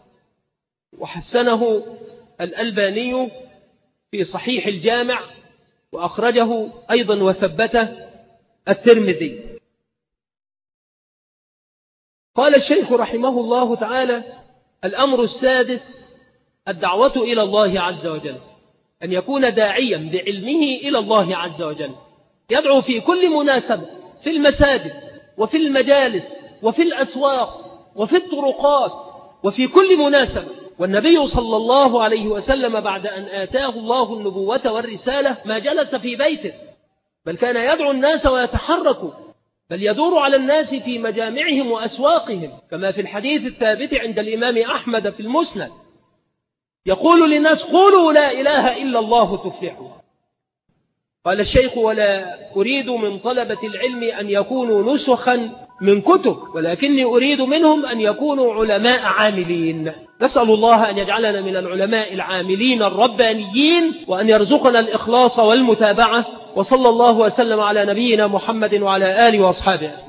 وحسنه الألباني في صحيح الجامع، وأخرجه أيضا وثبته الترمذي. قال الشيخ رحمه الله تعالى: الأمر السادس الدعوة إلى الله عز وجل، أن يكون داعيا بعلمه إلى الله عز وجل، يدعو في كل مناسبة، في المساجد وفي المجالس وفي الأسواق وفي الطرقات وفي كل مناسبة. والنبي صلى الله عليه وسلم بعد أن آتاه الله النبوة والرسالة ما جلس في بيته، بل كان يدعو الناس ويتحرك، بل يدور على الناس في مجامعهم وأسواقهم، كما في الحديث الثابت عند الإمام أحمد في المسند: يقول للناس: قولوا لا إله إلا الله تفلحوا. قال الشيخ: ولا أريد من طلبة العلم أن يكونوا نسخا من كتب، ولكني أريد منهم أن يكونوا علماء عاملين. نسأل الله أن يجعلنا من العلماء العاملين الربانيين، وأن يرزقنا الإخلاص والمتابعة. وصلى الله وسلم على نبينا محمد وعلى آله وأصحابه.